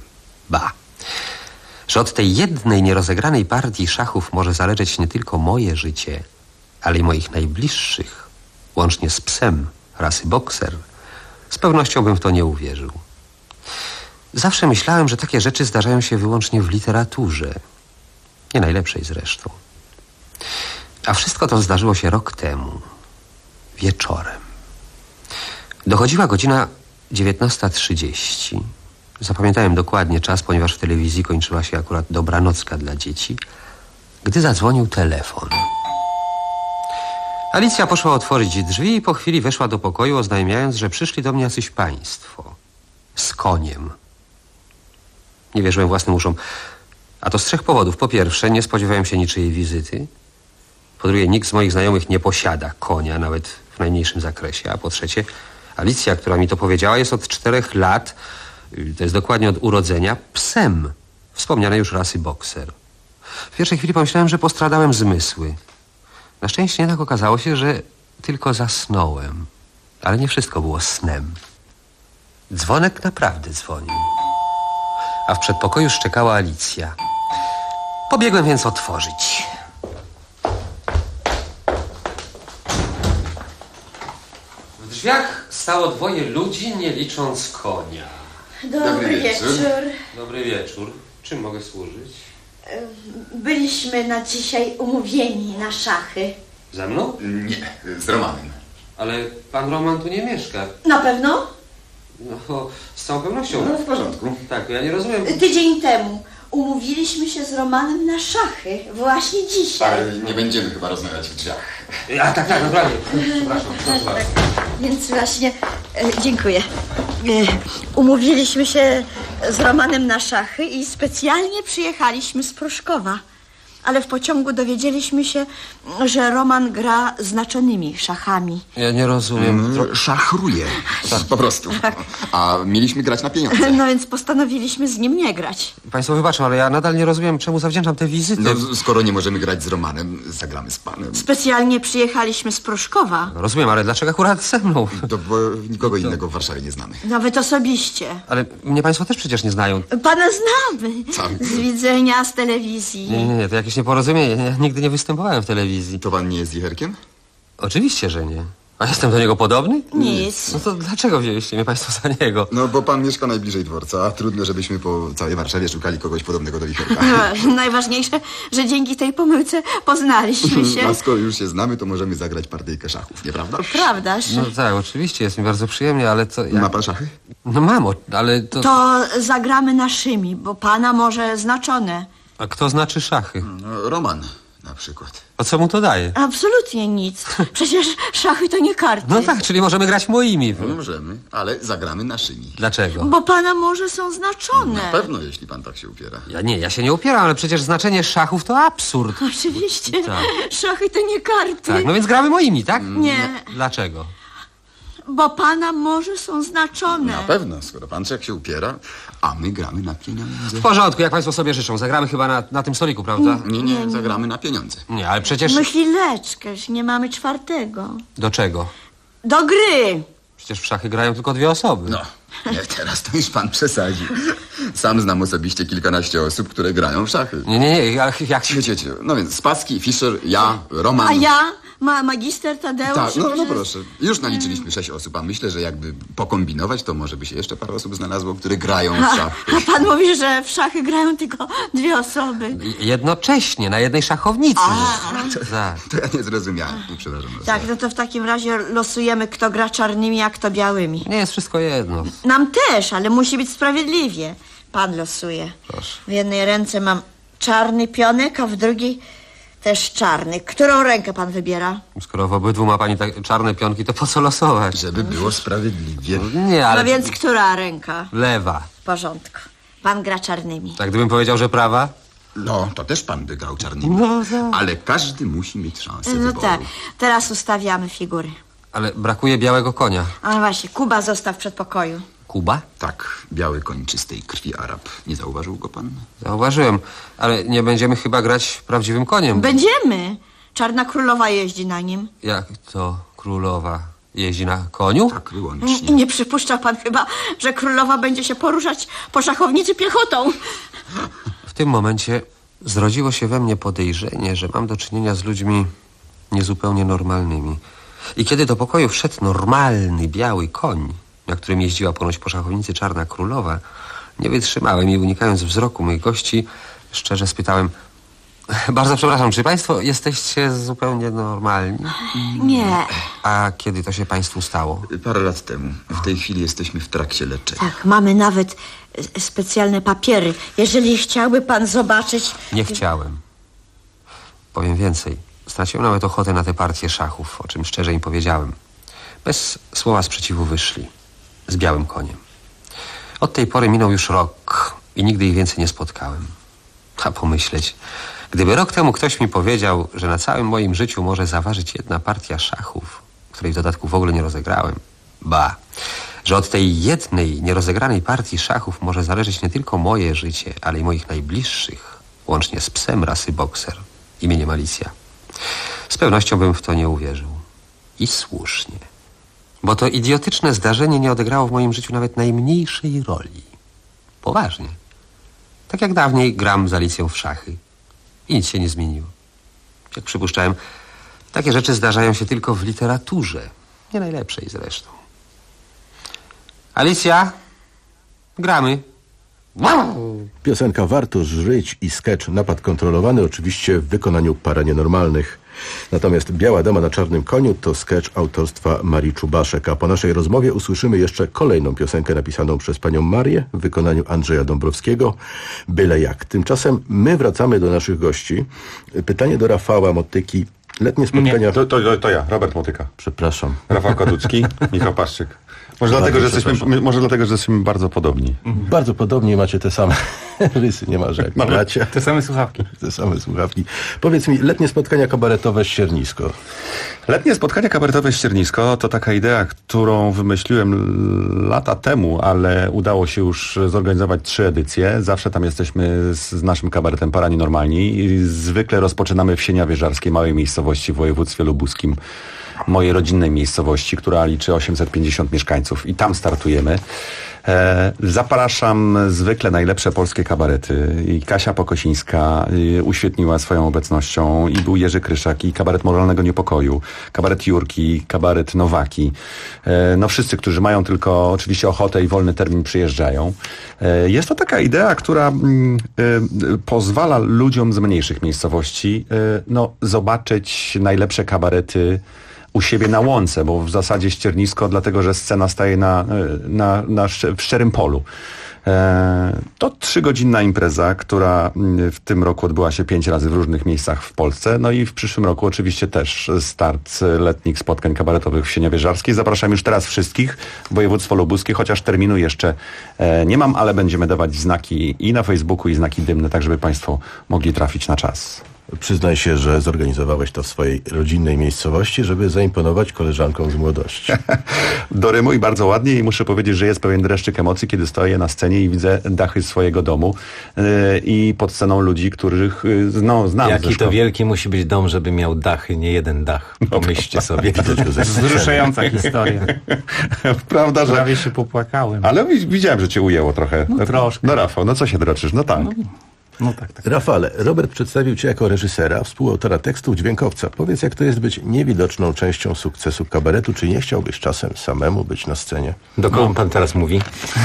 że od tej jednej nierozegranej partii szachów może zależeć nie tylko moje życie, ale i moich najbliższych, łącznie z psem rasy bokser, z pewnością bym w to nie uwierzył. Zawsze myślałem, że takie rzeczy zdarzają się wyłącznie w literaturze, nie najlepszej zresztą. A wszystko to zdarzyło się rok temu, wieczorem. Dochodziła godzina 19:30. Zapamiętałem dokładnie czas, ponieważ w telewizji kończyła się akurat dobranocka dla dzieci, gdy zadzwonił telefon. Alicja poszła otworzyć drzwi i po chwili weszła do pokoju, oznajmiając, że przyszli do mnie jacyś państwo z koniem. Nie wierzyłem własnym uszom. A to z 3 powodów. Po pierwsze, nie spodziewałem się niczyjej wizyty. Po drugie, nikt z moich znajomych nie posiada konia, nawet w najmniejszym zakresie. A po trzecie, Alicja, która mi to powiedziała, jest od 4 lat, to jest dokładnie od urodzenia, psem wspomnianej już rasy bokser. W pierwszej chwili pomyślałem, że postradałem zmysły. Na szczęście jednak okazało się, że tylko zasnąłem. Ale nie wszystko było snem. Dzwonek naprawdę dzwonił. A w przedpokoju szczekała Alicja. Pobiegłem więc otworzyć. W drzwiach stało 2 ludzi, nie licząc konia. Dobry wieczór. Dobry wieczór. Czym mogę służyć? Byliśmy na dzisiaj umówieni na szachy. Ze mną? Nie, z Romanem. Ale pan Roman tu nie mieszka. Na pewno? No, z całą pewnością. No, w porządku. Tak, ja nie rozumiem. Tydzień temu umówiliśmy się z Romanem na szachy. Właśnie dzisiaj. Ale nie będziemy chyba rozmawiać w drzwiach. A tak, naprawdę. Przepraszam. Tak. Więc właśnie, dziękuję. Umówiliśmy się z Romanem na szachy i specjalnie przyjechaliśmy z Pruszkowa. Ale w pociągu dowiedzieliśmy się, że Roman gra znaczonymi szachami. Ja nie rozumiem. Szachruje. Tak, po prostu. A mieliśmy grać na pieniądze. No więc postanowiliśmy z nim nie grać. Państwo wybaczą, ale ja nadal nie rozumiem, czemu zawdzięczam tę wizytę. No, skoro nie możemy grać z Romanem, zagramy z panem. Specjalnie przyjechaliśmy z Pruszkowa. No, rozumiem, ale dlaczego akurat ze mną? To bo nikogo innego w Warszawie nie znamy. Nawet osobiście. Ale mnie państwo też przecież nie znają. Pana znamy. Z widzenia, z telewizji. Nie, to jakieś nieporozumienie. Ja nigdy nie występowałem w telewizji. To pan nie jest Jicherkiem? Oczywiście, że nie. A jestem do niego podobny? Nic. No to dlaczego wzięliście mnie państwo za niego? No bo pan mieszka najbliżej dworca, a trudno, żebyśmy po całej Warszawie szukali kogoś podobnego do Jicherka. No, najważniejsze, że dzięki tej pomyłce poznaliśmy się. A skoro już się znamy, to możemy zagrać partyjkę szachów, nieprawda? Prawdaż? No tak, oczywiście, jest mi bardzo przyjemnie, ale to... Ma pan szachy? No mam, ale to... To zagramy naszymi, bo pana może znaczone. A kto znaczy szachy? No, Roman na przykład. A co mu to daje? Absolutnie nic. Przecież szachy to nie karty. No tak, czyli możemy grać moimi. No, możemy, ale zagramy naszymi. Dlaczego? Bo pana może są znaczone. Na pewno, jeśli pan tak się upiera. Ja się nie upieram, ale przecież znaczenie szachów to absurd. Oczywiście. Tak. Szachy to nie karty. Tak, no więc gramy moimi, tak? Nie. Dlaczego? Bo pana może są znaczone. Na pewno, skoro pan tak się upiera, a my gramy na pieniądze. W porządku, jak państwo sobie życzą. Zagramy chyba na tym stoliku, prawda? Nie, zagramy na pieniądze. Nie, ale przecież... My chwileczkę, nie mamy 4. Do czego? Do gry. Przecież w szachy grają tylko 2 osoby. No, nie, teraz to już pan przesadzi. Sam znam osobiście kilkanaście osób, które grają w szachy. Nie, jak... Ciecie. No więc Spacki, Fischer, ja, Roman... A ja? Magister Tadeusz? Tak, no proszę. Już naliczyliśmy 6 osób, a myślę, że jakby pokombinować, to może by się jeszcze parę osób znalazło, które grają w szachy. A pan mówi, że w szachy grają tylko 2 osoby. Jednocześnie, na jednej szachownicy. To ja nie zrozumiałem. Przepraszam. Tak, no to w takim razie losujemy, kto gra czarnymi, a kto białymi. Nie, jest wszystko jedno. Nam też, ale musi być sprawiedliwie. Pan losuje. Proszę. W jednej ręce mam czarny pionek, a w drugiej Też czarny. Którą rękę pan wybiera? Skoro w obydwu ma pani tak czarne pionki, to po co losować? Żeby było sprawiedliwie. Nie, ale... No więc która ręka? Lewa. W porządku. Pan gra czarnymi. Tak gdybym powiedział, że prawa? No, to też pan by grał czarnymi. Ale każdy musi mieć szansę No wyboru. tak. Teraz ustawiamy figury. Ale brakuje białego konia. A właśnie, Kuba został w przedpokoju. Kuba? Tak, biały koń czystej krwi Arab. Nie zauważył go pan? Zauważyłem, ale nie będziemy chyba grać prawdziwym koniem. Będziemy. Czarna królowa jeździ na nim. Jak to królowa jeździ na koniu? Tak, wyłącznie. I nie przypuszcza pan chyba, że królowa będzie się poruszać po szachownicy piechotą. W tym momencie zrodziło się we mnie podejrzenie, że mam do czynienia z ludźmi niezupełnie normalnymi. I kiedy do pokoju wszedł normalny, biały koń, na którym jeździła ponoć po szachownicy czarna królowa, nie wytrzymałem i unikając wzroku moich gości, szczerze spytałem: bardzo przepraszam, czy państwo jesteście zupełnie normalni? Nie. A kiedy to się państwu stało? Parę lat temu. W tej chwili jesteśmy w trakcie leczenia. Tak, mamy nawet specjalne papiery. Jeżeli chciałby pan zobaczyć... Nie chciałem. Powiem więcej. Straciłem nawet ochotę na tę partię szachów, o czym szczerze im powiedziałem. Bez słowa sprzeciwu wyszli. Z białym koniem. Od tej pory minął już rok i nigdy ich więcej nie spotkałem. A pomyśleć, gdyby rok temu ktoś mi powiedział, że na całym moim życiu może zaważyć jedna partia szachów, której w dodatku w ogóle nie rozegrałem, że od tej jednej nierozegranej partii szachów może zależeć nie tylko moje życie, ale i moich najbliższych, łącznie z psem rasy bokser imieniem Alicja, z pewnością bym w to nie uwierzył. I słusznie. Bo to idiotyczne zdarzenie nie odegrało w moim życiu nawet najmniejszej roli. Poważnie. Tak jak dawniej gram z Alicją w szachy. I nic się nie zmieniło. Jak przypuszczałem, takie rzeczy zdarzają się tylko w literaturze. Nie najlepszej zresztą. Alicja, gramy. Piosenka Warto żyć i sketch Napad kontrolowany, oczywiście w wykonaniu Paranienormalnych. Natomiast Biała dama na czarnym koniu to sketch autorstwa Marii Czubaszek. A po naszej rozmowie usłyszymy jeszcze kolejną piosenkę napisaną przez panią Marię w wykonaniu Andrzeja Dąbrowskiego, Byle jak. Tymczasem my wracamy do naszych gości. Pytanie do Rafała Motyki. Letnie spotkania... To ja, Robert Motyka. Przepraszam. Rafał Kaducki, Michał Paszczyk. Może dlatego, że jesteśmy bardzo podobni. Bardzo podobni, macie te same rysy, nie ma że jak bracia. Te same słuchawki. Te same słuchawki. Powiedz mi, letnie spotkania kabaretowe Ściernisko. Letnie spotkania kabaretowe Ściernisko to taka idea, którą wymyśliłem lata temu, ale udało się już zorganizować 3 edycje. Zawsze tam jesteśmy z naszym kabaretem Paranienormalni i zwykle rozpoczynamy w Sieniawie Żarskiej, małej miejscowości w województwie lubuskim. Mojej rodzinnej miejscowości, która liczy 850 mieszkańców i tam startujemy. Zapraszam zwykle najlepsze polskie kabarety. I Kasia Pokosińska uświetniła swoją obecnością, i był Jerzy Kryszak, i kabaret Moralnego Niepokoju, kabaret Jurki, kabaret Nowaki. No wszyscy, którzy mają tylko oczywiście ochotę i wolny termin, przyjeżdżają. Jest to taka idea, która pozwala ludziom z mniejszych miejscowości zobaczyć najlepsze kabarety u siebie na łące, bo w zasadzie Ściernisko, dlatego że scena staje w szczerym polu. To 3-godzinna impreza, która w tym roku odbyła się 5 razy w różnych miejscach w Polsce. No i w przyszłym roku oczywiście też start letnich spotkań kabaretowych w Sieniawie Żarskiej. Zapraszam już teraz wszystkich, województwo lubuskie, chociaż terminu jeszcze nie mam, ale będziemy dawać znaki i na Facebooku, i znaki dymne, tak żeby państwo mogli trafić na czas. Przyznaj się, że zorganizowałeś to w swojej rodzinnej miejscowości, żeby zaimponować koleżankom z młodości. Dorymuj bardzo ładnie i muszę powiedzieć, że jest pewien dreszczyk emocji, kiedy stoję na scenie i widzę dachy swojego domu i pod sceną ludzi, których znam. Jaki to wielki musi być dom, żeby miał dachy, nie jeden dach. Pomyślcie sobie. Wzruszająca historia. Prawda, że... Prawie się popłakałem. Ale widziałem, że cię ujęło trochę. No troszkę. No Rafał, no co się droczysz? No tak. No tak. Rafale, Robert przedstawił cię jako reżysera, współautora tekstów, dźwiękowca. Powiedz, jak to jest być niewidoczną częścią sukcesu kabaretu? Czy nie chciałbyś czasem samemu być na scenie? Do kogo pan teraz mówi?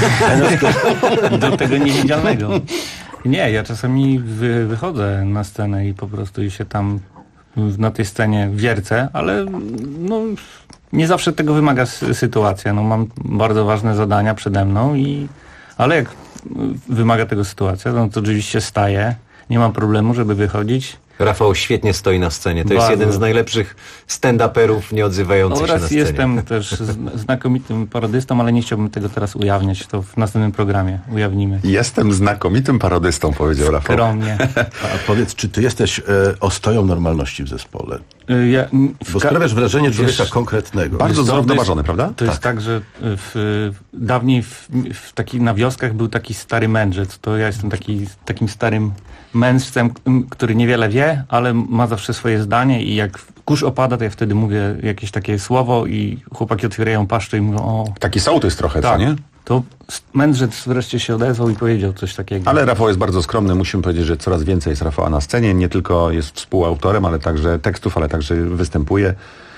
Do tego niewidzialnego. Nie, ja czasami wychodzę na scenę i po prostu się tam na tej scenie wiercę, ale nie zawsze tego wymaga sytuacja. Mam bardzo ważne zadania przede mną, ale jak wymaga tego sytuacja, to oczywiście staję, nie mam problemu, żeby wychodzić Rafał świetnie stoi na scenie. To jest Bardzo. jeden z najlepszych stand-uperów nie odzywających się na Oraz scenie. jestem też znakomitym parodystą, ale nie chciałbym tego teraz ujawniać. To w następnym programie ujawnimy. Jestem znakomitym parodystą, powiedział Rafał. Skromnie. A powiedz, czy ty jesteś ostoją normalności w zespole? Ja, Bo sprawiasz wrażenie człowieka konkretnego. Bardzo zrównoważony, prawda? To jest tak, że dawniej na wioskach był taki stary mędrzec. To ja jestem takim starym mędrcem, który niewiele wie, ale ma zawsze swoje zdanie i jak kurz opada, to ja wtedy mówię jakieś takie słowo i chłopaki otwierają paszczę i mówią o... Taki sołtys trochę, tak, co nie? To mędrzec wreszcie się odezwał i powiedział coś takiego. Ale Rafał jest bardzo skromny. Musimy powiedzieć, że coraz więcej jest Rafała na scenie. Nie tylko jest współautorem, ale także tekstów, ale także występuje.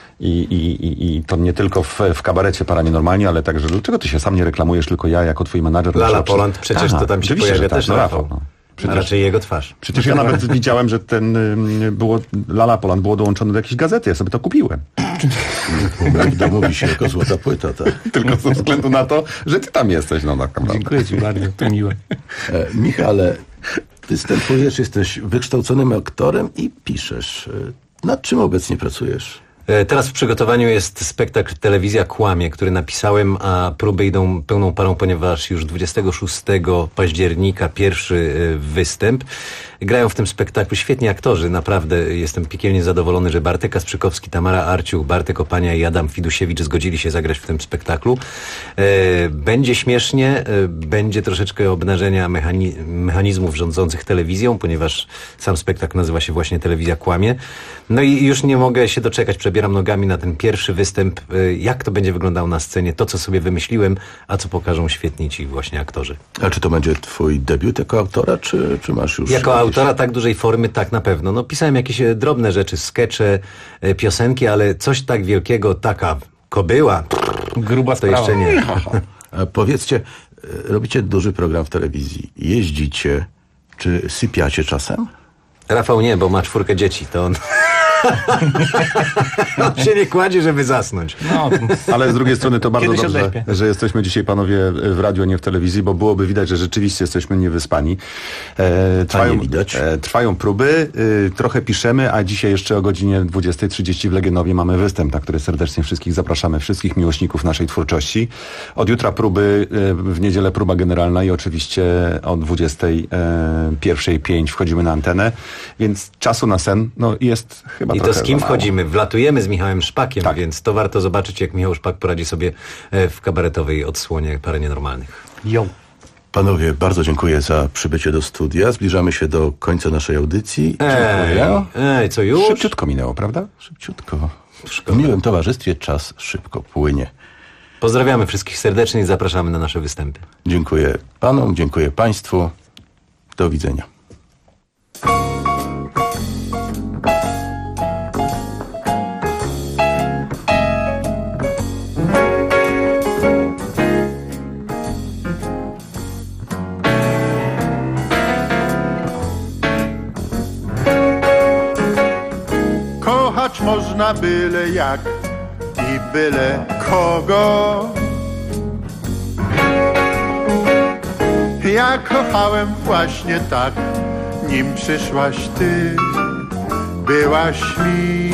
I to nie tylko w kabarecie Paranienormalni, ale także... Dlaczego ty się sam nie reklamujesz, tylko ja jako twój menadżer? Lala Poland, przecież to tam się pojawia też Rafał. A raczej jego twarz. Przecież ja nawet widziałem, że Lala Poland było dołączone do jakiejś gazety. Ja sobie to kupiłem. W domu wisi jako złota płyta, tak. Tylko ze względu na to, że ty tam jesteś. No, tak naprawdę. Dziękuję ci bardzo, to miłe. Michale, występujesz, jesteś wykształconym aktorem i piszesz. Nad czym obecnie pracujesz? Teraz w przygotowaniu jest spektakl Telewizja Kłamie, który napisałem, a próby idą pełną parą, ponieważ już 26 października pierwszy występ. Grają w tym spektaklu świetni aktorzy, naprawdę jestem piekielnie zadowolony, że Bartek Kasprzykowski, Tamara Arciuch, Bartek Opania i Adam Fidusiewicz zgodzili się zagrać w tym spektaklu. Będzie śmiesznie, będzie troszeczkę obnażenia mechanizmów rządzących telewizją, ponieważ sam spektakl nazywa się właśnie Telewizja Kłamie. No i już nie mogę się doczekać, przebieram nogami na ten pierwszy występ, jak to będzie wyglądało na scenie, to co sobie wymyśliłem, a co pokażą świetni ci właśnie aktorzy. A czy to będzie twój debiut jako autora, czy masz już... Jako autora tak dużej formy, tak na pewno. No pisałem jakieś drobne rzeczy, skecze, piosenki, ale coś tak wielkiego, taka kobyła, gruba to jeszcze nie. A powiedzcie, robicie duży program w telewizji, jeździcie, czy sypiacie czasem? Rafał nie, bo ma 4 dzieci, to on... on się nie kładzie, żeby zasnąć. No, ale z drugiej strony to bardzo Kiedyś dobrze, odeśpię. że jesteśmy dzisiaj, panowie, w radiu, nie w telewizji, bo byłoby widać, że rzeczywiście jesteśmy niewyspani. Trwają próby, trochę piszemy, a dzisiaj jeszcze o godzinie 20:30 w Legionowie mamy występ, na który serdecznie wszystkich zapraszamy, wszystkich miłośników naszej twórczości. Od jutra próby, w niedzielę próba generalna i oczywiście o 21:05 wchodzimy na antenę, więc czasu na sen jest chyba i trochę to z kim za mało. wchodzimy? Wlatujemy z Michałem Szpakiem, Tak. więc to warto zobaczyć, jak Michał Szpak poradzi sobie w kabaretowej odsłonie Paranienormalnych. Panowie, bardzo dziękuję za przybycie do studia. Zbliżamy się do końca naszej audycji. Dziękuję. Co już? Szybciutko minęło, prawda? Szybciutko. W miłym towarzystwie czas szybko płynie. Pozdrawiamy wszystkich serdecznie i zapraszamy na nasze występy. Dziękuję panom, dziękuję państwu. Do widzenia. Kochać można byle jak i byle kogo. Ja kochałem właśnie tak, nim przyszłaś ty, byłaś mi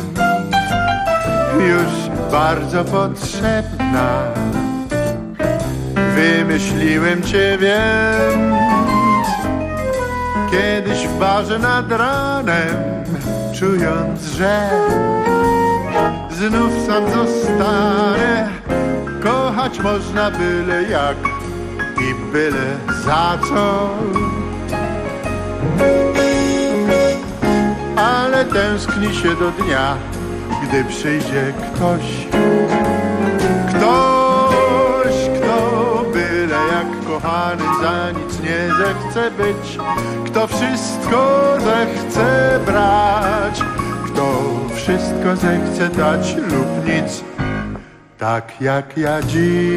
już bardzo potrzebna. Wymyśliłem cię, więc kiedyś w barze nad ranem, czując, że znów sam zostanę. Kochać można byle jak i byle za co, ale tęskni się do dnia, gdy przyjdzie ktoś, kto byle jak kochany za nic nie zechce być, kto wszystko zechce brać, kto wszystko zechce dać lub nic, tak jak ja dziś.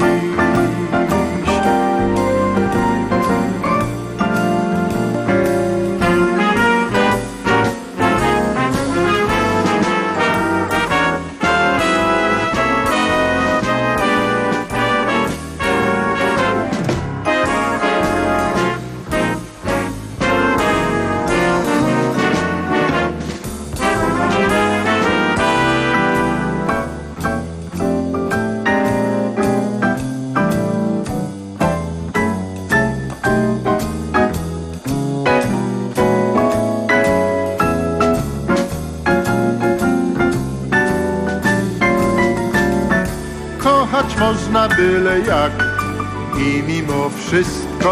byle jak i mimo wszystko.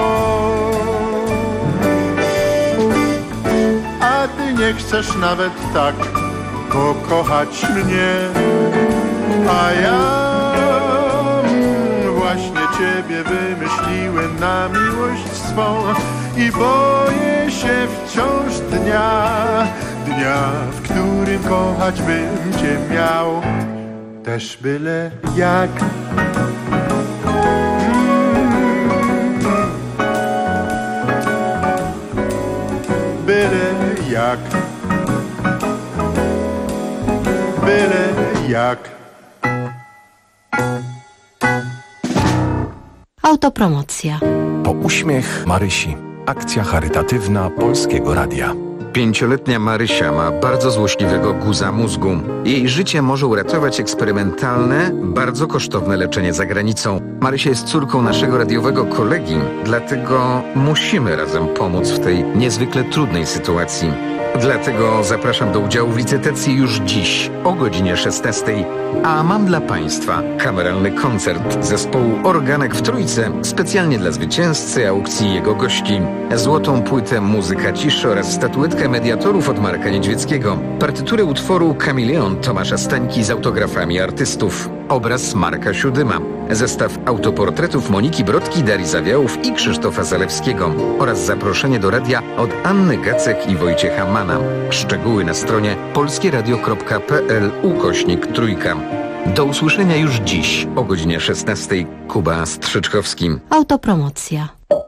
A ty nie chcesz nawet tak pokochać mnie, a ja właśnie ciebie wymyśliłem na miłość swą i boję się wciąż dnia, w którym kochać bym cię miał, też byle jak. Byle jak, byle jak. Autopromocja. Po uśmiech Marysi. Akcja charytatywna Polskiego Radia. 5-letnia Marysia ma bardzo złośliwego guza mózgu. Jej życie może uratować eksperymentalne, bardzo kosztowne leczenie za granicą. Marysia jest córką naszego radiowego kolegi, dlatego musimy razem pomóc w tej niezwykle trudnej sytuacji. Dlatego zapraszam do udziału w licytacji już dziś o godzinie 16. A mam dla Państwa kameralny koncert zespołu Organek w Trójce specjalnie dla zwycięzcy aukcji i jego gości. Złotą płytę Muzyka ciszy oraz statuetkę mediatorów od Marka Niedźwieckiego. Partyturę utworu Kameleon Tomasza Stańki z autografami artystów. Obraz Marka Siódyma. Zestaw autoportretów Moniki Brodki, Darii Zawiałów i Krzysztofa Zalewskiego. Oraz zaproszenie do radia od Anny Gacek i Wojciecha Mana. Szczegóły na stronie polskieradio.pl/trójka. Do usłyszenia już dziś o godzinie 16. Kuba Strzyczkowski. Autopromocja.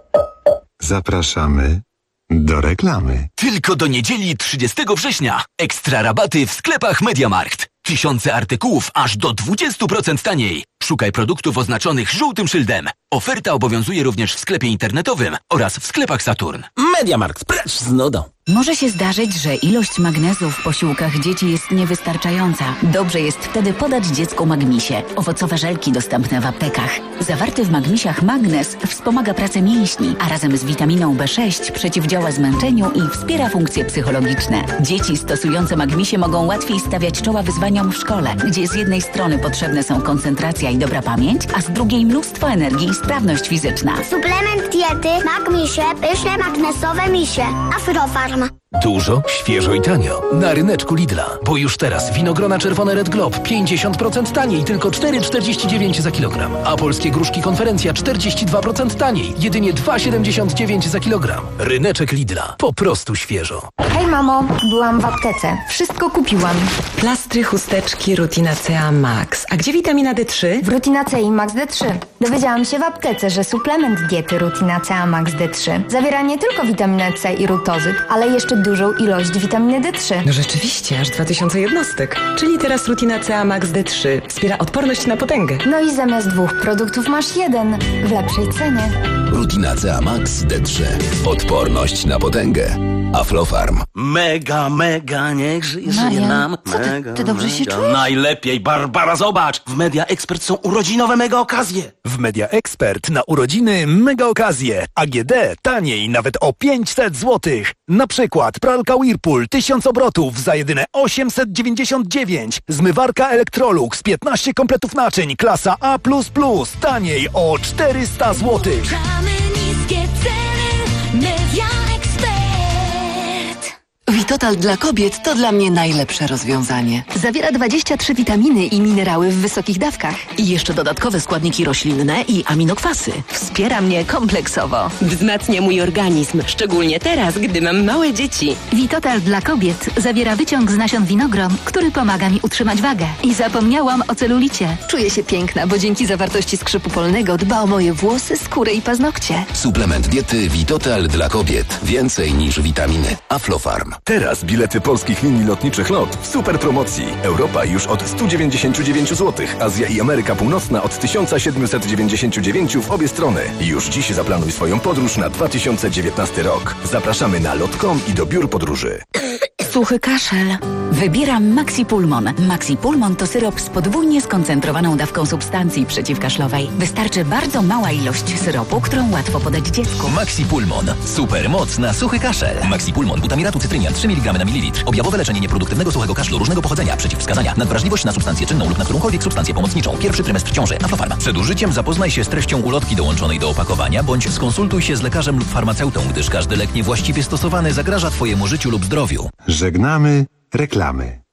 Zapraszamy do reklamy. Tylko do niedzieli 30 września. Ekstra rabaty w sklepach MediaMarkt. Tysiące artykułów aż do 20% taniej. Szukaj produktów oznaczonych żółtym szyldem. Oferta obowiązuje również w sklepie internetowym oraz w sklepach Saturn. MediaMarkt, precz z nudą. Może się zdarzyć, że ilość magnezu w posiłkach dzieci jest niewystarczająca. Dobrze jest wtedy podać dziecku Magmisie. Owocowe żelki dostępne w aptekach. Zawarty w Magmisiach magnez wspomaga pracę mięśni, a razem z witaminą B6 przeciwdziała zmęczeniu i wspiera funkcje psychologiczne. Dzieci stosujące Magmisie mogą łatwiej stawiać czoła wyzwaniom w szkole, gdzie z jednej strony potrzebne są koncentracja i dobra pamięć, a z drugiej mnóstwo energii i sprawność fizyczna. Suplement diety Magmisie, pyszne magnesowe misie. Aflofarm. Dużo, świeżo i tanio. Na ryneczku Lidla. Bo już teraz winogrona czerwone Red Globe 50% taniej, tylko 4,49 za kilogram. A polskie gruszki Konferencja 42% taniej, jedynie 2,79 za kilogram. Ryneczek Lidla. Po prostu świeżo. Hej mamo, byłam w aptece. Wszystko kupiłam. Plastry, chusteczki, Rutinacea Max. A gdzie witamina D3? W Rutinacei Max D3. Dowiedziałam się w aptece, że suplement diety Rutinacea Max D3 zawiera nie tylko witaminę C i rutozyt, ale jeszcze dużą ilość witaminy D3. No rzeczywiście, aż 2000 jednostek. Czyli teraz Rutinacea Max D3 wspiera odporność na potęgę. No i zamiast 2 produktów masz 1 w lepszej cenie. Rutinacea Max D3. Odporność na potęgę. Aflofarm. Mega, niech żyje nam. Co ty dobrze się czujesz? Najlepiej, Barbara, zobacz! W Media Expert są urodzinowe mega okazje. W Media Expert na urodziny mega okazje. AGD taniej nawet o 500 zł. Na przykład pralka Whirlpool 1000 obrotów za jedyne 899. Zmywarka Electrolux 15 kompletów naczyń klasa A++ taniej o 400 zł. Niskie ceny, Media Expert. Vitotal dla kobiet to dla mnie najlepsze rozwiązanie. Zawiera 23 witaminy i minerały w wysokich dawkach. I jeszcze dodatkowe składniki roślinne i aminokwasy. Wspiera mnie kompleksowo. Wzmacnia mój organizm, szczególnie teraz, gdy mam małe dzieci. Vitotal dla kobiet zawiera wyciąg z nasion winogron, który pomaga mi utrzymać wagę. I zapomniałam o celulicie. Czuję się piękna, bo dzięki zawartości skrzypu polnego dba o moje włosy, skórę i paznokcie. Suplement diety Vitotal dla kobiet. Więcej niż witaminy. Aflofarm. Teraz bilety polskich linii lotniczych LOT w super promocji. Europa już od 199 zł, Azja i Ameryka Północna od 1799 w obie strony. Już dziś zaplanuj swoją podróż na 2019 rok. Zapraszamy na lot.com i do biur podróży. Suchy kaszel. Wybieram Maxipulmon. Maxipulmon to syrop z podwójnie skoncentrowaną dawką substancji przeciwkaszlowej. Wystarczy bardzo mała ilość syropu, którą łatwo podać dziecku. Maxipulmon. Super moc na suchy kaszel. Maxipulmon. Butamiratu cytrynian 3 mg na mililitr. Objawowe leczenie nieproduktywnego suchego kaszlu różnego pochodzenia. Przeciwwskazania. Nadwrażliwość na substancję czynną lub na którąkolwiek substancję pomocniczą. Pierwszy trymestr ciąży. Aflofarma. Przed użyciem zapoznaj się z treścią ulotki dołączonej do opakowania, bądź skonsultuj się z lekarzem lub farmaceutą, gdyż każdy lek niewłaściwie stosowany zagraża Twojemu życiu lub zdrowiu. Żegnamy reklamy.